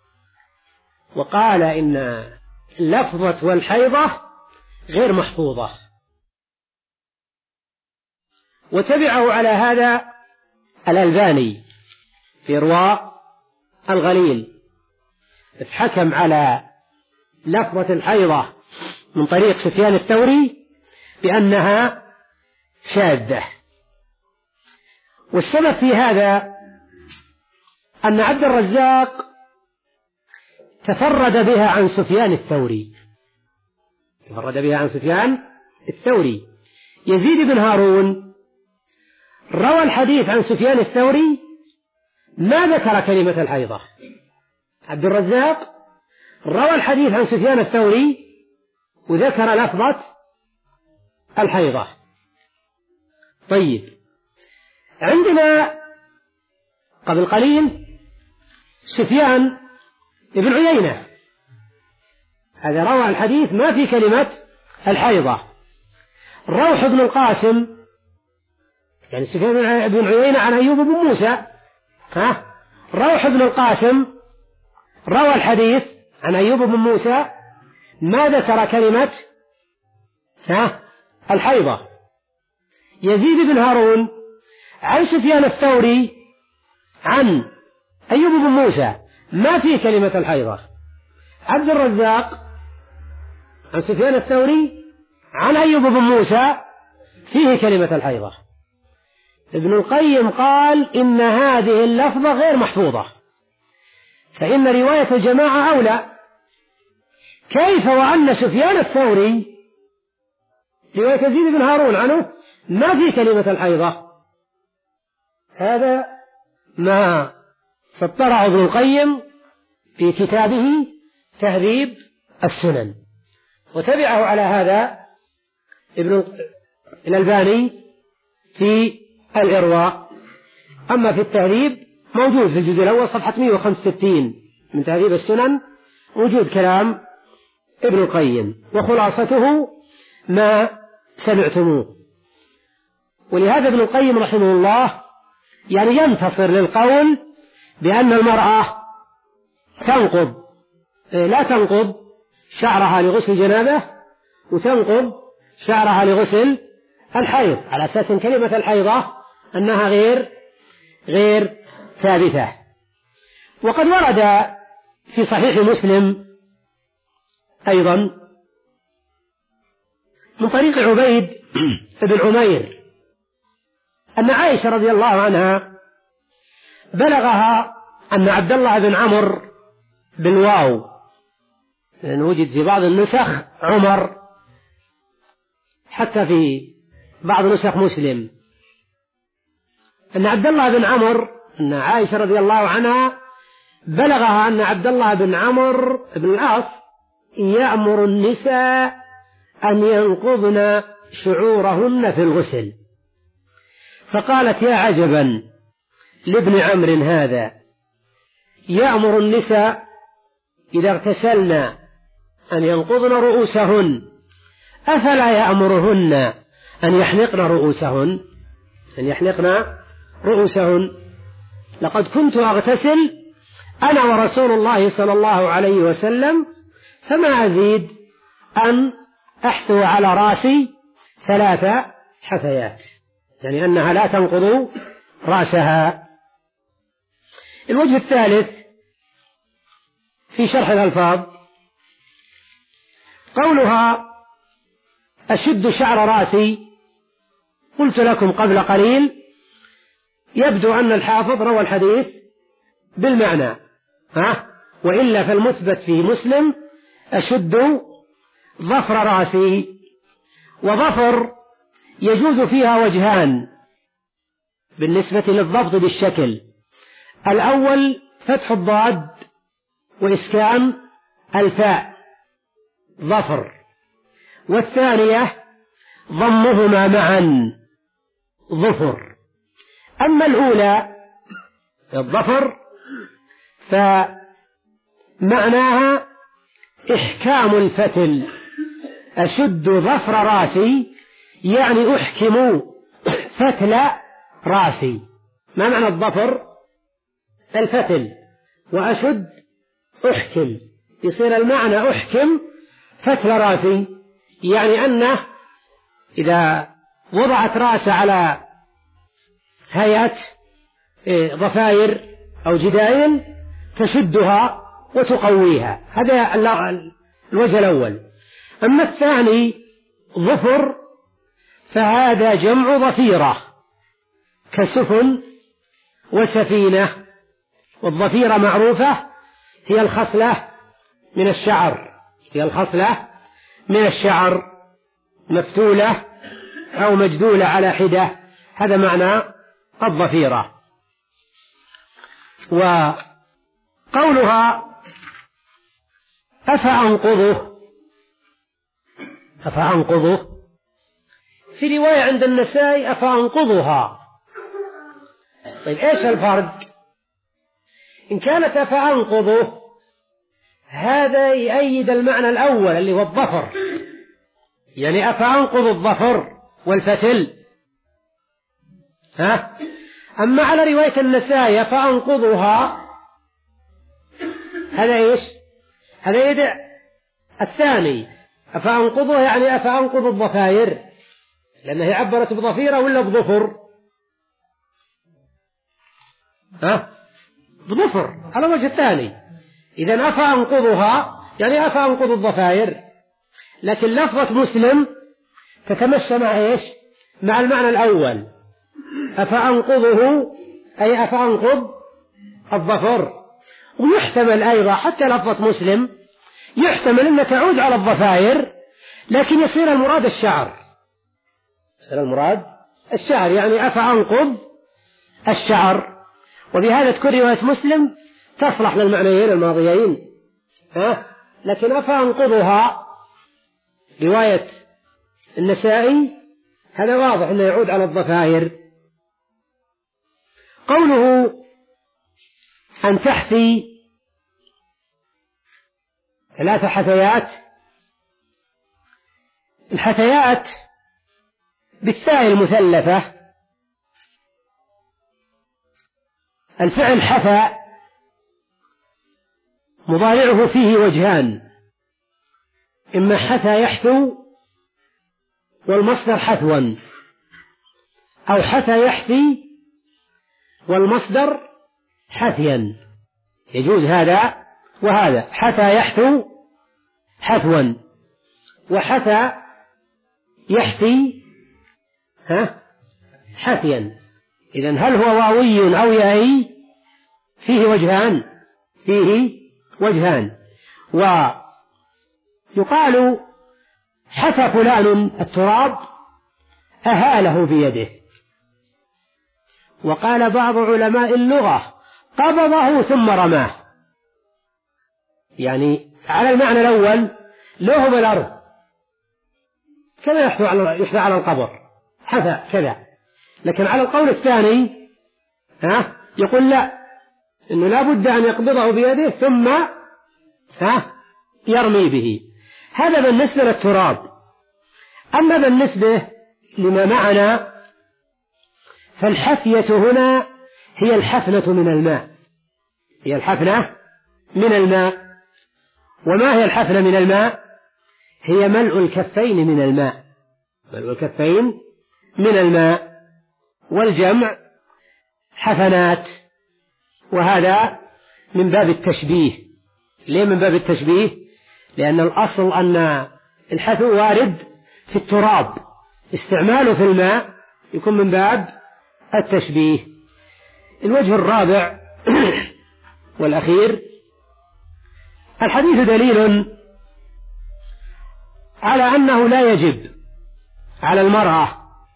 وقال إن لفظة والحيضة غير محفوظة، وتبعه على هذا الألباني في إرواء الغليل، حكم على لفظة الحيضة من طريق سفيان الثوري بأنها شاذة. والسبب في هذا أن عبد الرزاق تفرد بها عن سفيان الثوري، تفرد بها عن سفيان الثوري. يزيد بن هارون روى الحديث عن سفيان الثوري ما ذكر كلمة الحيضة. عبد الرزاق روى الحديث عن سفيان الثوري وذكر لفظة الحيضة. طيب، عندنا قبل قليل سفيان ابن عيينة هذا روى الحديث ما في كلمة الحيضة. روح بن القاسم يعني سفيان بن عيينة عن أيوب بن موسى، ها روح بن القاسم روى الحديث عن أيوب بن موسى ما ذكر كلمة ها الحيضة. يزيد بن هارون عن سفيان الثوري عن أيوب بن موسى ما في كلمة الحيضة. عبد الرزاق عن سفيان الثوري عن أيوب بن موسى فيه كلمة الحيضة. ابن القيم قال إن هذه اللفظة غير محفوظة، فإن رواية الجماعة أولى. كيف وأن سفيان الثوري رواية يزيد بن هارون عنه ما في كلمة الحيضة؟ هذا ما سطره ابن القيم في كتابه تهذيب السنن، وتبعه على هذا ابن الألباني في الإرواء. أما في التهذيب موجود في الجزء الأول صفحة مئة وخمسة وستين من تهذيب السنن وجود كلام ابن القيم، وخلاصته ما سمعتموه. ولهذا ابن القيم رحمه الله يعني ينتصر للقول بأن المرأة تنقض لا تنقض شعرها لغسل جنابه وتنقض شعرها لغسل الحيض، على أساس كلمة الحيضة أنها غير غير ثابتة. وقد ورد في صحيح مسلم أيضا من طريق عبيد بن عمير أن عائشة رضي الله عنها بلغها أن عبد الله بن عمرو بالواو، لأنه وجد في بعض النسخ عمر، حتى في بعض نسخ مسلم، أن عبد الله بن عمرو، أن عائشة رضي الله عنها بلغها أن عبد الله بن عمرو بن العاص يأمر النساء أن ينقضن شعورهن في الغسل، فقالت يا عجبا لابن عمرو هذا، يأمر النساء إذا اغتسلن أن ينقضن رؤوسهن، أفلا يأمرهن أن يحلقن رؤوسهن أن يحلقن رؤوسهن لقد كنت أغتسل أنا ورسول الله صلى الله عليه وسلم، فما أزيد أن أحثو على رأسي ثلاث حثيات، يعني أنها لا تنقض رأسها. الوجه الثالث في شرح الألفاظ قولها أشد شعر رأسي، قلت لكم قبل قليل يبدو أن الحافظ روى الحديث بالمعنى، ها؟ وإلا فالمثبت في مسلم أشد ظفر رأسي. وظفر يجوز فيها وجهان بالنسبة للضبط بالشكل، الأول فتح الضاد وإسكان الفاء ظفر، والثانية ضمهما معا ظفر. أما الأولى الظفر فمعناها إحكام الفتل، أشد ظفر راسي يعني أحكم فتل راسي. ما معنى الظفر؟ الفتل، وأشد أحكم، يصير المعنى أحكم فتل راسي، يعني أنه إذا وضعت رأسه على هيئة ضفائر أو جداين تشدها وتقويها، هذا الوجه الأول. أما الثاني ظفر فهذا جمع ضفيرة كسفن وسفينة، والضفيرة معروفة هي الخصلة من الشعر، هي الخصلة من الشعر مفتولة أو مجدولة على حدة، هذا معنى الضفيرة. وقولها أفأنقضه أفأنقضه في رواية عند النسائي أفأنقضها. طيب إيش الفرق؟ إن كانت أفأنقضه هذا يؤيد المعنى الأول اللي هو الظفر، يعني أفأنقض الظفر والفتل، ها؟ أما على رواية النسائي أفأنقضها هذا إيش؟ هذا يدع الثاني، أفأنقضه يعني أفأنقض الضفائر، لأنها عبرت بضفيرة ولا بظفر؟ ها؟ بظفر على وجه الثاني. إذن أفأنقضها يعني أفأنقض الضفائر، لكن لفظة مسلم تتمشى مع إيش؟ مع المعنى الأول، أفأنقضه أي أفأنقض الظفر. ويحتمل أيضا حتى لفظة مسلم يحتمل أن تعود على الضفائر، لكن يصير المراد الشعر، يصير المراد الشعر، يعني أفأنقض الشعر. وبهذا تكون رواية مسلم تصلح للمعنيين الماضيين، ها؟ لكن أفأنقضها رواية النسائي هذا واضح أنه يعود على الضفائر. قوله أن تحثي ثلاث حثيات، الحثيات بالثاء المثلثة، الفعل حثى مضارعه فيه وجهان، إما حثى يحثو والمصدر حثوا، أو حثى يحثي والمصدر حثيا، يجوز هذا وهذا، حثى يحثو حثوا وحثى يحثي ها حثيا. إذن هل هو واوي أو يائي؟ فيه وجهان فيه وجهان ويقال حثى فلان التراب أهاله بيده، وقال بعض علماء اللغة قبضه ثم رماه، يعني على المعنى الأول لهم الأرض كما يحثى على القبر حثى كذا، لكن على القول الثاني ها يقول لا، إنه لا بد أن يقبضه بيده ثم ها يرمي به. هذا بالنسبة للتراب. أما بالنسبة لما معنا فالحفية هنا هي الحفنة من الماء، هي الحفنة من الماء. وما هي الحفنة من الماء؟ هي ملء الكفين من الماء، ملء الكفين من الماء، والجمع حفنات. وهذا من باب التشبيه. ليه من باب التشبيه؟ لأن الأصل أن الحثو وارد في التراب، استعماله في الماء يكون من باب التشبيه. الوجه الرابع والأخير، الحديث دليل على أنه لا يجب على المرأة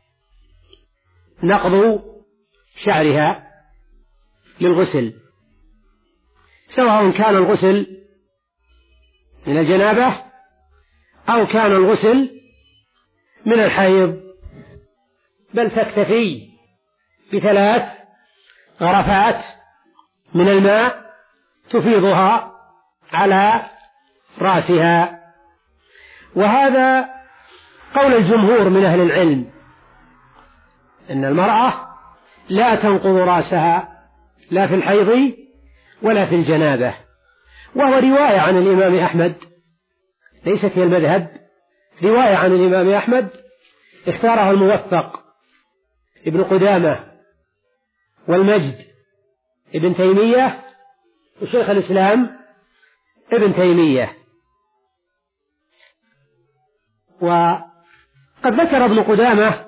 نقض شعرها للغسل، سواء كان الغسل من الجنابة أو كان الغسل من الحيض، بل تكتفي بثلاث غرفات من الماء تفيضها على رأسها. وهذا قول الجمهور من أهل العلم، إن المرأة لا تنقض رأسها لا في الحيض ولا في الجنابة. وهو رواية عن الإمام أحمد، ليست هي المذهب، رواية عن الإمام أحمد اختاره الموفق ابن قدامة والمجد ابن تيمية وشيخ الإسلام ابن تيمية. وقد ذكر ابن قدامة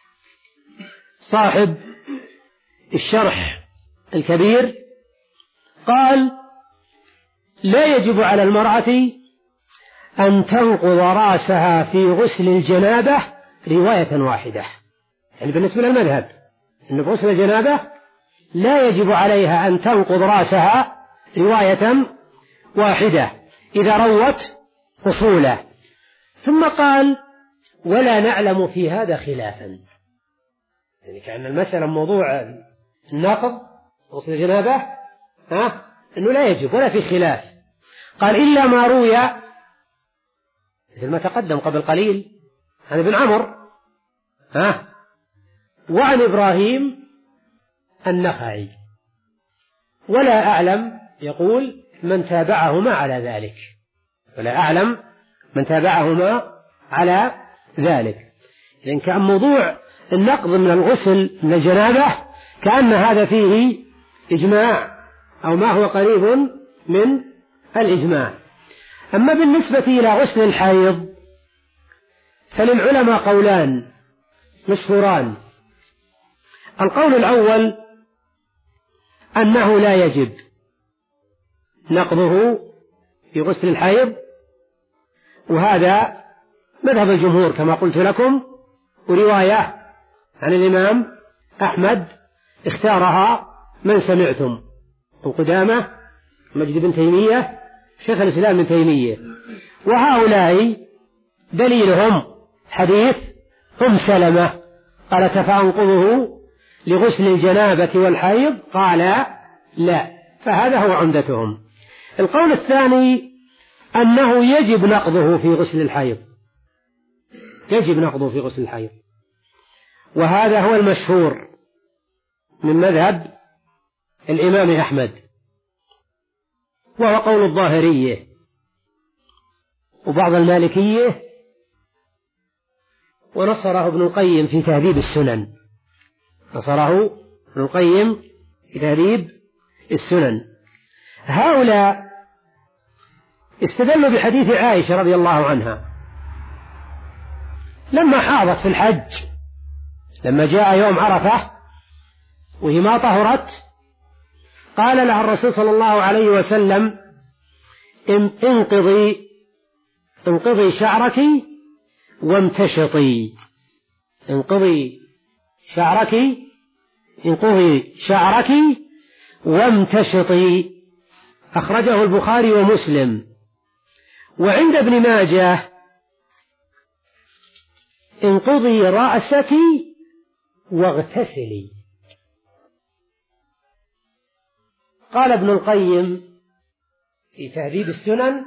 صاحب الشرح الكبير قال: لا يجب على المرأة أن تنقض رأسها في غسل الجنابة رواية واحدة، يعني بالنسبة للمذهب أن غسل الجنابة لا يجب عليها أن تنقض رأسها رواية واحدة إذا روت فصوله. ثم قال: ولا نعلم في هذا خلافا، يعني كأن المسألة موضوع النقض غسل الجنابة ها أنه لا يجب ولا في خلاف. قال: إلا ما روي مثل ما تقدم قبل قليل عن ابن عمر ها وعن إبراهيم النخعي، ولا أعلم يقول من تابعهما على ذلك، ولا أعلم من تابعهما على ذلك. لأن كان موضوع النقض من الغسل من الجنابة كأن هذا فيه إجماع أو ما هو قريب من الإجماع. أما بالنسبة إلى غسل الحيض فللعلماء قولان مشهوران. القول الأول أنه لا يجب نقضه في غسل الحيض، وهذا مذهب الجمهور كما قلت لكم، ورواية عن الإمام أحمد اختارها من سمعتم، وقدامة مجد بن تيمية شيخ الإسلام بن تيمية. وهؤلاء دليلهم حديث أم سلمة قالت: فأنقضه لغسل الجنابة والحيض؟ قال: لا. فهذا هو عمدتهم. القول الثاني أنه يجب نقضه في غسل الحيض، يجب نقضه في غسل الحيض، وهذا هو المشهور من مذهب الإمام أحمد، وهو قول الظاهرية وبعض المالكية، ونصره ابن القيم في تهذيب السنن، نصره ابن القيم في تهذيب السنن. هؤلاء استدلوا بحديث عائشة رضي الله عنها لما حاضت في الحج، لما جاء يوم عرفة وهي ما طهرت، قال لها الرسول صلى الله عليه وسلم: انقضي انقضي شعرك وامتشطي انقضي شعرك انقضي شعرك وامتشطي. أخرجه البخاري ومسلم. وعند ابن ماجه: انقضي رأسك واغتسلي. قال ابن القيم في تهذيب السنن: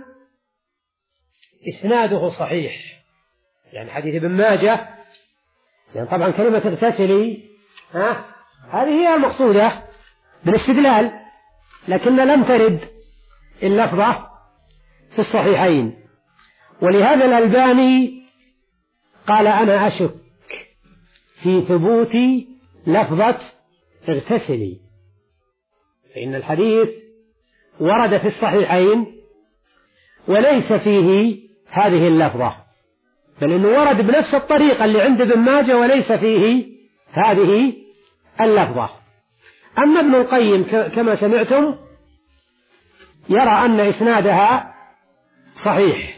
إسناده صحيح، يعني حديث ابن ماجه، يعني طبعا كلمة اغتسلي ها هذه هي المقصودة بالاستدلال، لكن لم ترد اللفظة في الصحيحين. ولهذا الألباني قال: أنا أشك في ثبوت لفظة اغتسلي، فإن الحديث ورد في الصحيحين وليس فيه هذه اللفظة، بل إنه ورد بنفس الطريقة اللي عند ابن ماجه وليس فيه هذه اللفظة. أما ابن القيم كما سمعتم يرى أن إسنادها صحيح،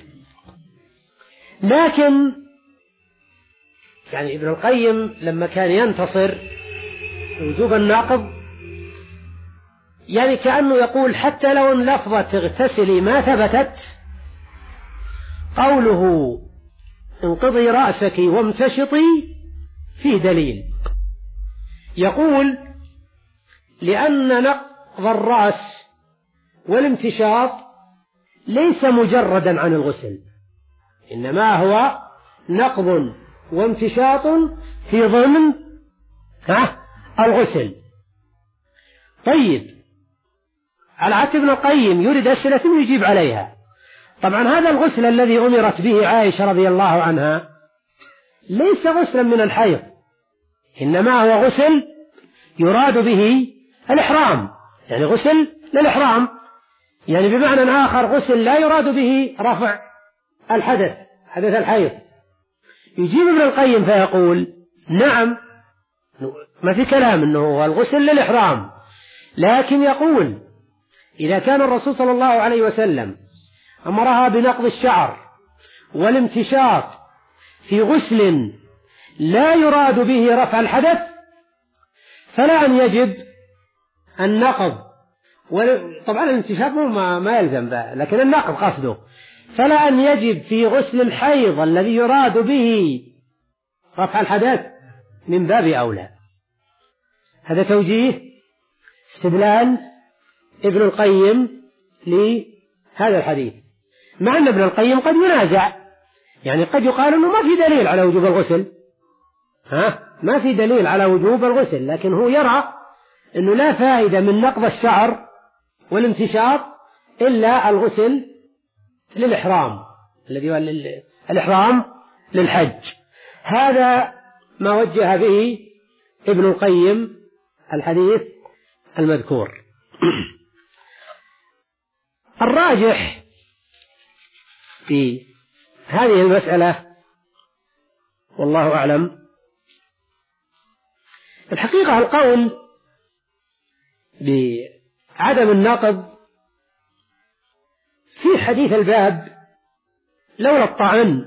لكن يعني ابن القيم لما كان ينتصر وجوب النقض يعني كأنه يقول حتى لو ان لفظة اغتسلي ما ثبتت، قوله انقضي رأسك وامتشطي فيه دليل. يقول: لأن نقض الرأس والامتشاط ليس مجردا عن الغسل، إنما هو نقض وامتشاط في ضمن الغسل. طيب، على عكس ابن القيم يريد أسئلة يجيب عليها. طبعا هذا الغسل الذي أمرت به عائشة رضي الله عنها ليس غسلا من الحيض، إنما هو غسل يراد به الإحرام، يعني غسل للإحرام، يعني بمعنى آخر غسل لا يراد به رفع الحدث حدث الحيض. يجيب ابن القيم فيقول: نعم، ما في كلام أنه هو الغسل للإحرام، لكن يقول: إذا كان الرسول صلى الله عليه وسلم أمرها بنقض الشعر والامتشاط في غسل لا يراد به رفع الحدث، فلا أن يجب النقض. طبعا الامتشاط ما, ما يلزم به، لكن النقض قصده، فلا أن يجب في غسل الحيض الذي يراد به رفع الحدث من باب أولى. هذا توجيه استدلال ابن القيم لهذا الحديث، مع أن ابن القيم قد ينازع، يعني قد يقال أنه ما في دليل على وجوب الغسل، ها ما في دليل على وجوب الغسل، لكن هو يرى أنه لا فائدة من نقض الشعر والامتشاط إلا الغسل للإحرام الذي هو الإحرام للحج. هذا ما وجه به ابن القيم الحديث المذكور. الراجح في هذه المسألة والله أعلم الحقيقة القول بعدم النقض في حديث الباب لولا الطعن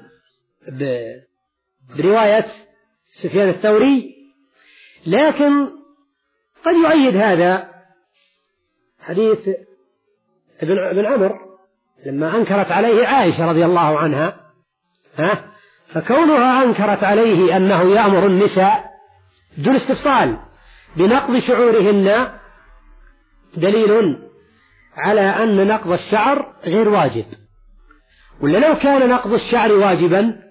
برواية سفيان الثوري، لكن قد يؤيد هذا حديث ابن عمر لما أنكرت عليه عائشة رضي الله عنها، ها فكونها أنكرت عليه أنه يأمر النساء دون استفصال بنقض شعورهن دليل على أن نقض الشعر غير واجب. ولا لو كان نقض الشعر واجبا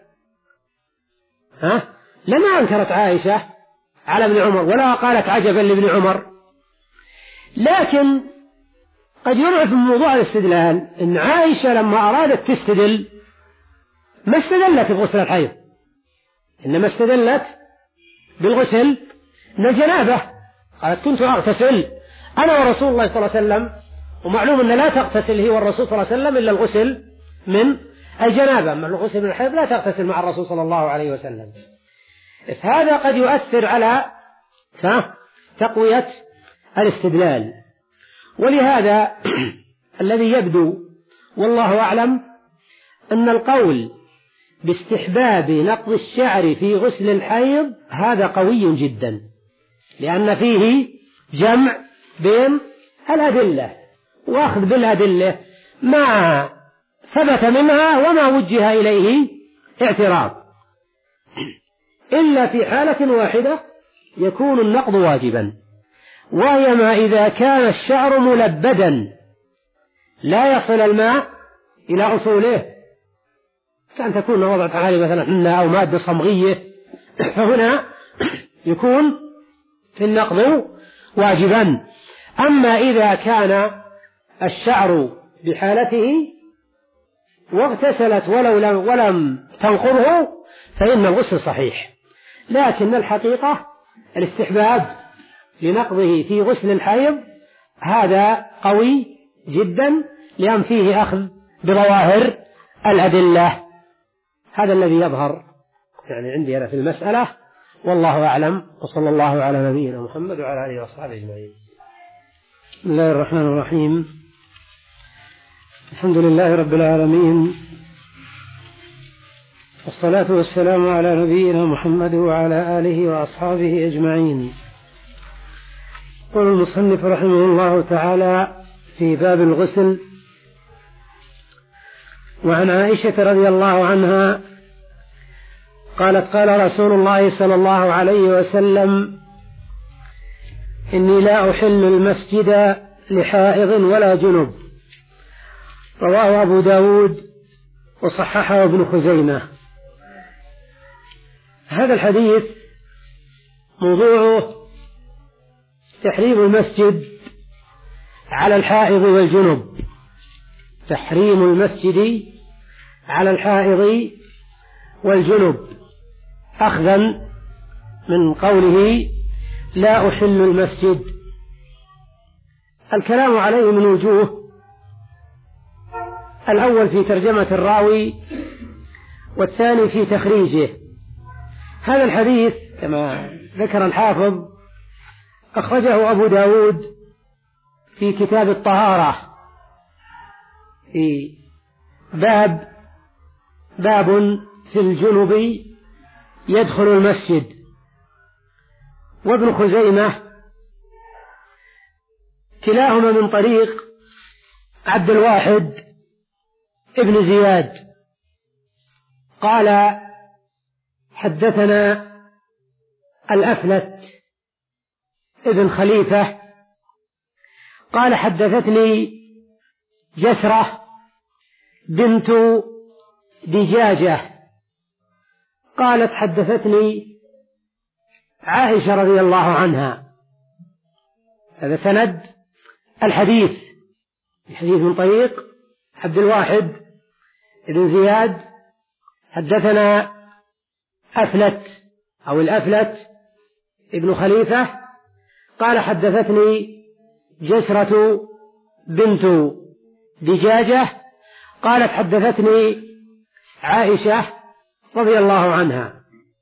ها لما أنكرت عائشة على ابن عمر ولا قالت عجبا لابن عمر. لكن قد يعرف من موضوع الاستدلال أن عائشة لما أرادت تستدل ما استدلت بغسل الحيض، إنما استدلت بالغسل من الجنابة. قالت: كنت أغتسل أنا ورسول الله صلى الله عليه وسلم، ومعلوم أن لا تغتسل هي والرسول صلى الله عليه وسلم إلا الغسل من الجنابة، أما الغسل من الحيض لا تغتسل مع الرسول صلى الله عليه وسلم. فهذا قد يؤثر على تقوية الاستدلال. ولهذا الذي يبدو والله أعلم أن القول باستحباب نقض الشعر في غسل الحيض هذا قوي جدا، لأن فيه جمع بين الأدلة وأخذ بالأدلة ما ثبت منها وما وجه إليه اعتراض، إلا في حالة واحدة يكون النقض واجبا، وهي ما إذا كان الشعر ملبدا لا يصل الماء إلى أصوله، كأن تكون وضعت عليه مثلا حنة أو مادة صمغية، فهنا يكون في النقض واجبا. أما إذا كان الشعر بحالته واغتسلت ولو لم ولم تنقضه فإن الغسل صحيح، لكن الحقيقة الاستحباب لنقضه في غسل الحيض هذا قوي جدا، لأن فيه أخذ بظواهر الأدلة. هذا الذي يظهر يعني عندي أنا في المسألة، والله أعلم، وصلى الله على نبينا محمد وعلى آله وصحبه أجمعين. بسم الله الرحمن الرحيم. الحمد لله رب العالمين، والصلاة والسلام على نبينا محمد وعلى آله وأصحابه أجمعين. قال المصنف رحمه الله تعالى في باب الغسل: وعن عائشة رضي الله عنها قالت: قال رسول الله صلى الله عليه وسلم: إني لا أحل المسجد لحائض ولا جنب. رواه أبو داود وصححه ابن خزيمة. هذا الحديث موضوعه تحريم المسجد على الحائض والجنب، تحريم المسجد على الحائض والجنب، أخذا من قوله لا أحل المسجد. الكلام عليه من وجوه: الأول في ترجمة الراوي، والثاني في تخريجه. هذا الحديث كما ذكر الحافظ أخرجه أبو داود في كتاب الطهارة في باب باب في الجنب يدخل المسجد، وابن خزيمة كلاهما من طريق عبد الواحد ابن زياد قال: حدثنا الأفلت ابن خليفة قال: حدثتني جسرة بنت دجاجة قالت: حدثتني عائشة رضي الله عنها. هذا سند الحديث، الحديث من طريق عبد الواحد ابن زياد. حدثنا أفلت أو الأفلت ابن خليفة قال: حدثتني جسرة بنت دجاجة قالت: حدثتني عائشة رضي الله عنها.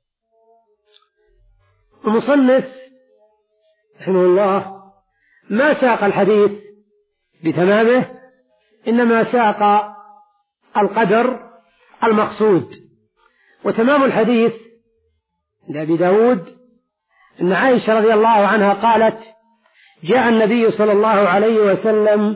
المصنف رحمه الله ما ساق الحديث بتمامه، إنما ساق القدر المقصود. وتمام الحديث لأبي داود إن عائشة رضي الله عنها قالت: جاء النبي صلى الله عليه وسلم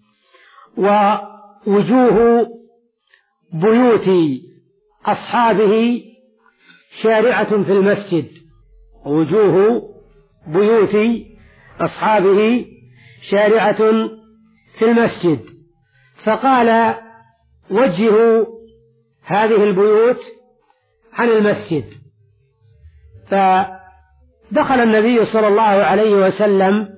ووجوه بيوت أصحابه شارعة في المسجد، وجوه بيوت أصحابه شارعة في المسجد، فقال: وجهوا هذه البيوت عن المسجد. فدخل النبي صلى الله عليه وسلم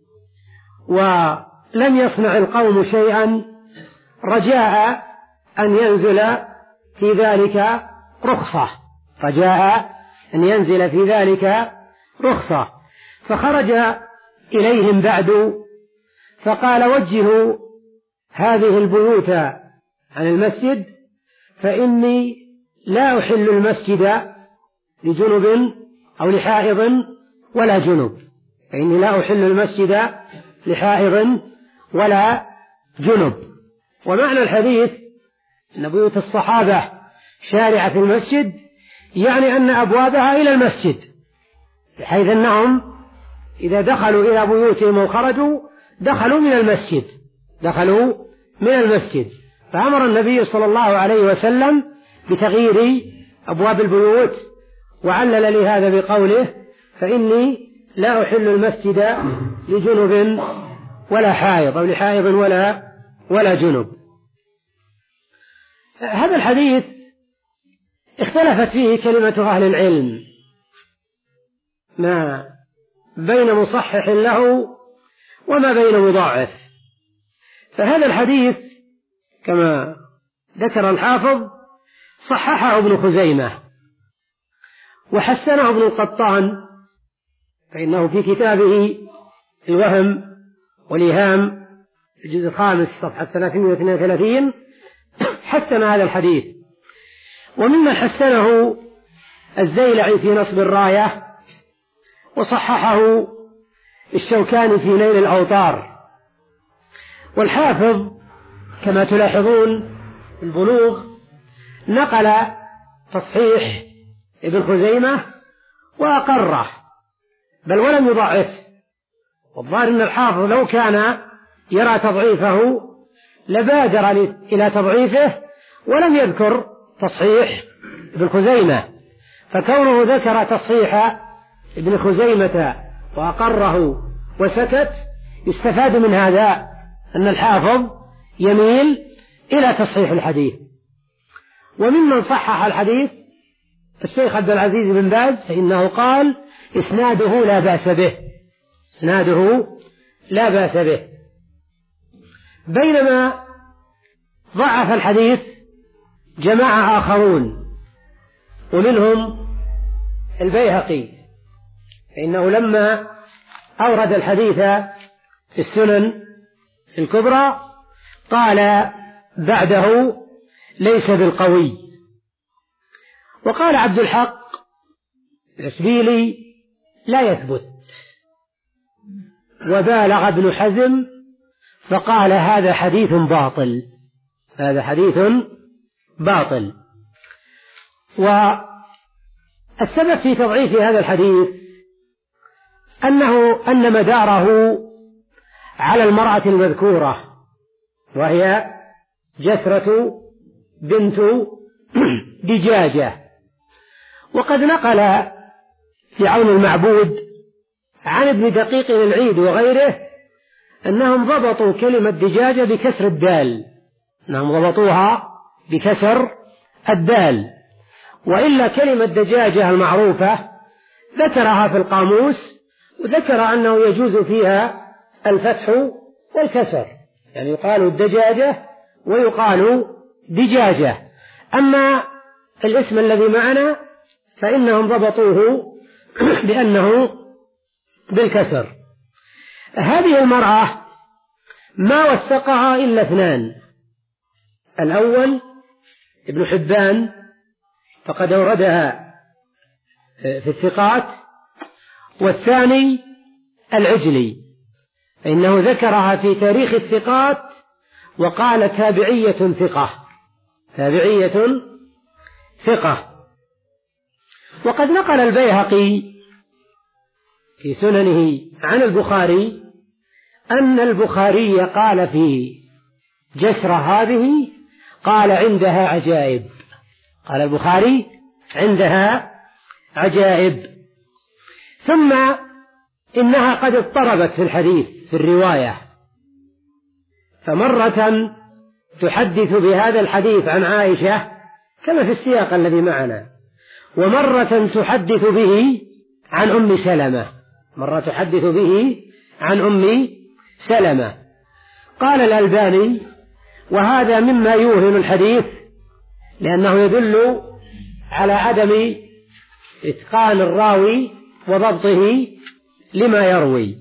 ولم يصنع القوم شيئا رجاء أن ينزل في ذلك رخصة، رجاء أن ينزل في ذلك رخصة. فخرج إليهم بعد فقال: وجهوا هذه البيوت عن المسجد، فإني لا أحل المسجد لجنب أو لحائض ولا جنب، فإني لا أحل المسجد لحائض ولا جنب. ومعنى الحديث أن بيوت الصحابة شارعة في المسجد يعني أن أبوابها إلى المسجد، بحيث أنهم إذا دخلوا إلى بيوتهم وخرجوا دخلوا من المسجد دخلوا من المسجد فأمر النبي صلى الله عليه وسلم بتغيير أبواب البيوت، وعلل لهذا بقوله فإني لا أحل المسجد لجنب ولا حائض أو لحائض ولا ولا جنب. هذا الحديث اختلفت فيه كلمة أهل العلم ما بين مصحح له وما بين مضاعف. فهذا الحديث كما ذكر الحافظ صححه ابن خزيمة وحسنه ابن القطان، فإنه في كتابه الوهم والإيهام الجزء الخامس صفحة ثلاثمائة واثنين وثلاثين حسن هذا الحديث. وممن حسنه الزيلعي في نصب الراية، وصححه الشوكاني في نيل الأوطار. والحافظ كما تلاحظون البلوغ نقل تصحيح ابن خزيمة وأقره بل ولم يضعف. والظاهر أن الحافظ لو كان يرى تضعيفه لبادر إلى تضعيفه ولم يذكر تصحيح ابن خزيمة، فكونه ذكر تصحيح ابن خزيمة وأقره وسكت يستفاد من هذا أن الحافظ يميل إلى تصحيح الحديث. وممن صحح الحديث الشيخ عبد العزيز بن باز، فإنه قال إسناده لا بأس به إسناده لا بأس به بينما ضعف الحديث جماعة آخرون ومنهم البيهقي، فإنه لما أورد الحديث في السنن الكبرى قال بعده ليس بالقوي. وقال عبد الحق الإشبيلي لا يثبت، وبالغ ابن حزم فقال هذا حديث باطل هذا حديث باطل. والسبب في تضعيف هذا الحديث أنه أن مداره على المرأة المذكورة وهي جسرة بنت دجاجة. وقد نقل في عون المعبود عن ابن دقيق العيد وغيره أنهم ضبطوا كلمة دجاجة بكسر الدال أنهم ضبطوها بكسر الدال، وإلا كلمة دجاجة المعروفة ذكرها في القاموس وذكر أنه يجوز فيها الفتح والكسر، يعني يقال الدجاجة ويقال دجاجة. أما الاسم الذي معنا فإنهم ضبطوه بأنه بالكسر. هذه المرأة ما وثقها إلا اثنان، الأول ابن حبان فقد أوردها في الثقات، والثاني العجلي فإنه ذكرها في تاريخ الثقات وقال تابعية ثقة تابعية ثقة. وقد نقل البيهقي في سننه عن البخاري أن البخاري قال في جسرة هذه قال عندها عجائب قال البخاري عندها عجائب. ثم إنها قد اضطربت في الحديث في الرواية، فمرة تحدث بهذا الحديث عن عائشة كما في السياق الذي معنا، ومرة تحدث به عن أم سلمة مرة تحدث به عن أم سلمة. قال الألباني وهذا مما يوهم الحديث لأنه يدل على عدم إتقان الراوي وضبطه لما يروي.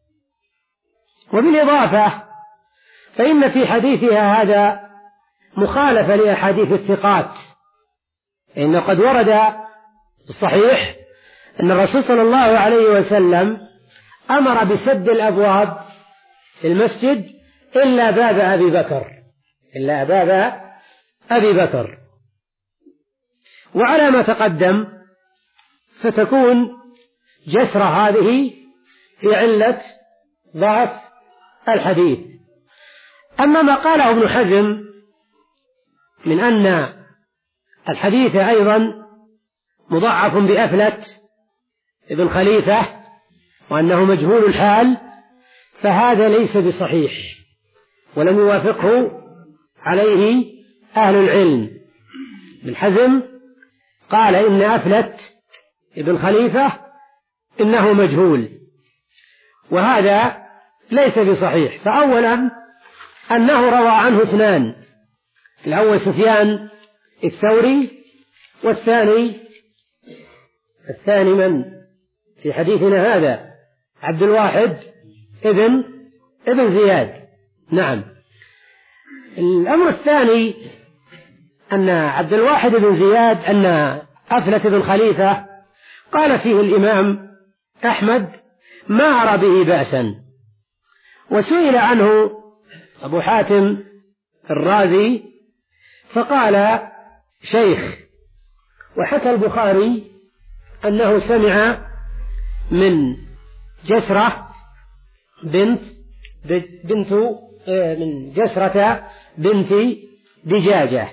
وبالإضافة فإن في حديثها هذا مخالفة لأحاديث الثقات، إنه قد ورد الصحيح أن الرسول صلى الله عليه وسلم أمر بسد الأبواب في المسجد إلا باب أبي بكر إلا باب أبي بكر. وعلى ما تقدم فتكون جسرة هذه في علة ضعف الحديث. أما ما قاله ابن حزم من أن الحديث أيضا مضاعف بأفلت ابن خليفة وأنه مجهول الحال فهذا ليس بصحيح ولم يوافقه عليه أهل العلم. ابن حزم قال إن أفلت ابن خليفة إنه مجهول وهذا ليس بصحيح. فأولا أنه روى عنه اثنان، الأول سفيان الثوري والثاني الثاني من في حديثنا هذا عبد الواحد ابن ابن زياد. نعم. الأمر الثاني أن عبد الواحد بن زياد أن أفلت بن خليفة قال فيه الإمام أحمد ما أرى به بأسا، وسئل عنه أبو حاتم الرازي فقال شيخ. وحكى البخاري أنه سمع من جسرة بنت بنت من جسرة بنت دجاجة،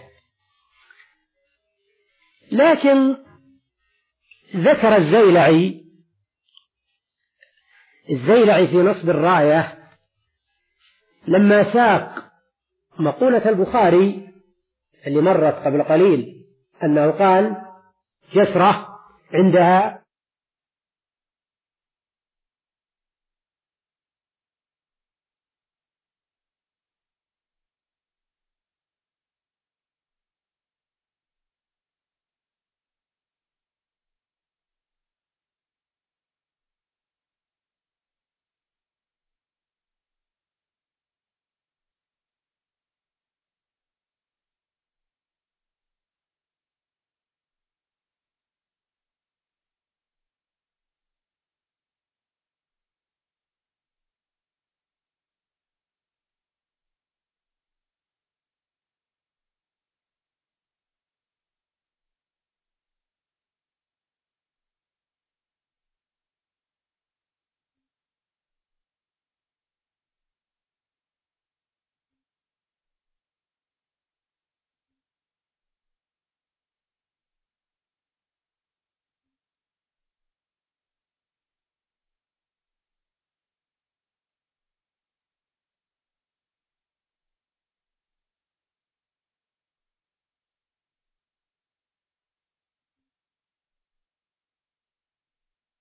لكن ذكر الزيلعي الزيلعي في نصب الراية لما ساق مقولة البخاري اللي مرت قبل قليل أنه قال جسرة عندها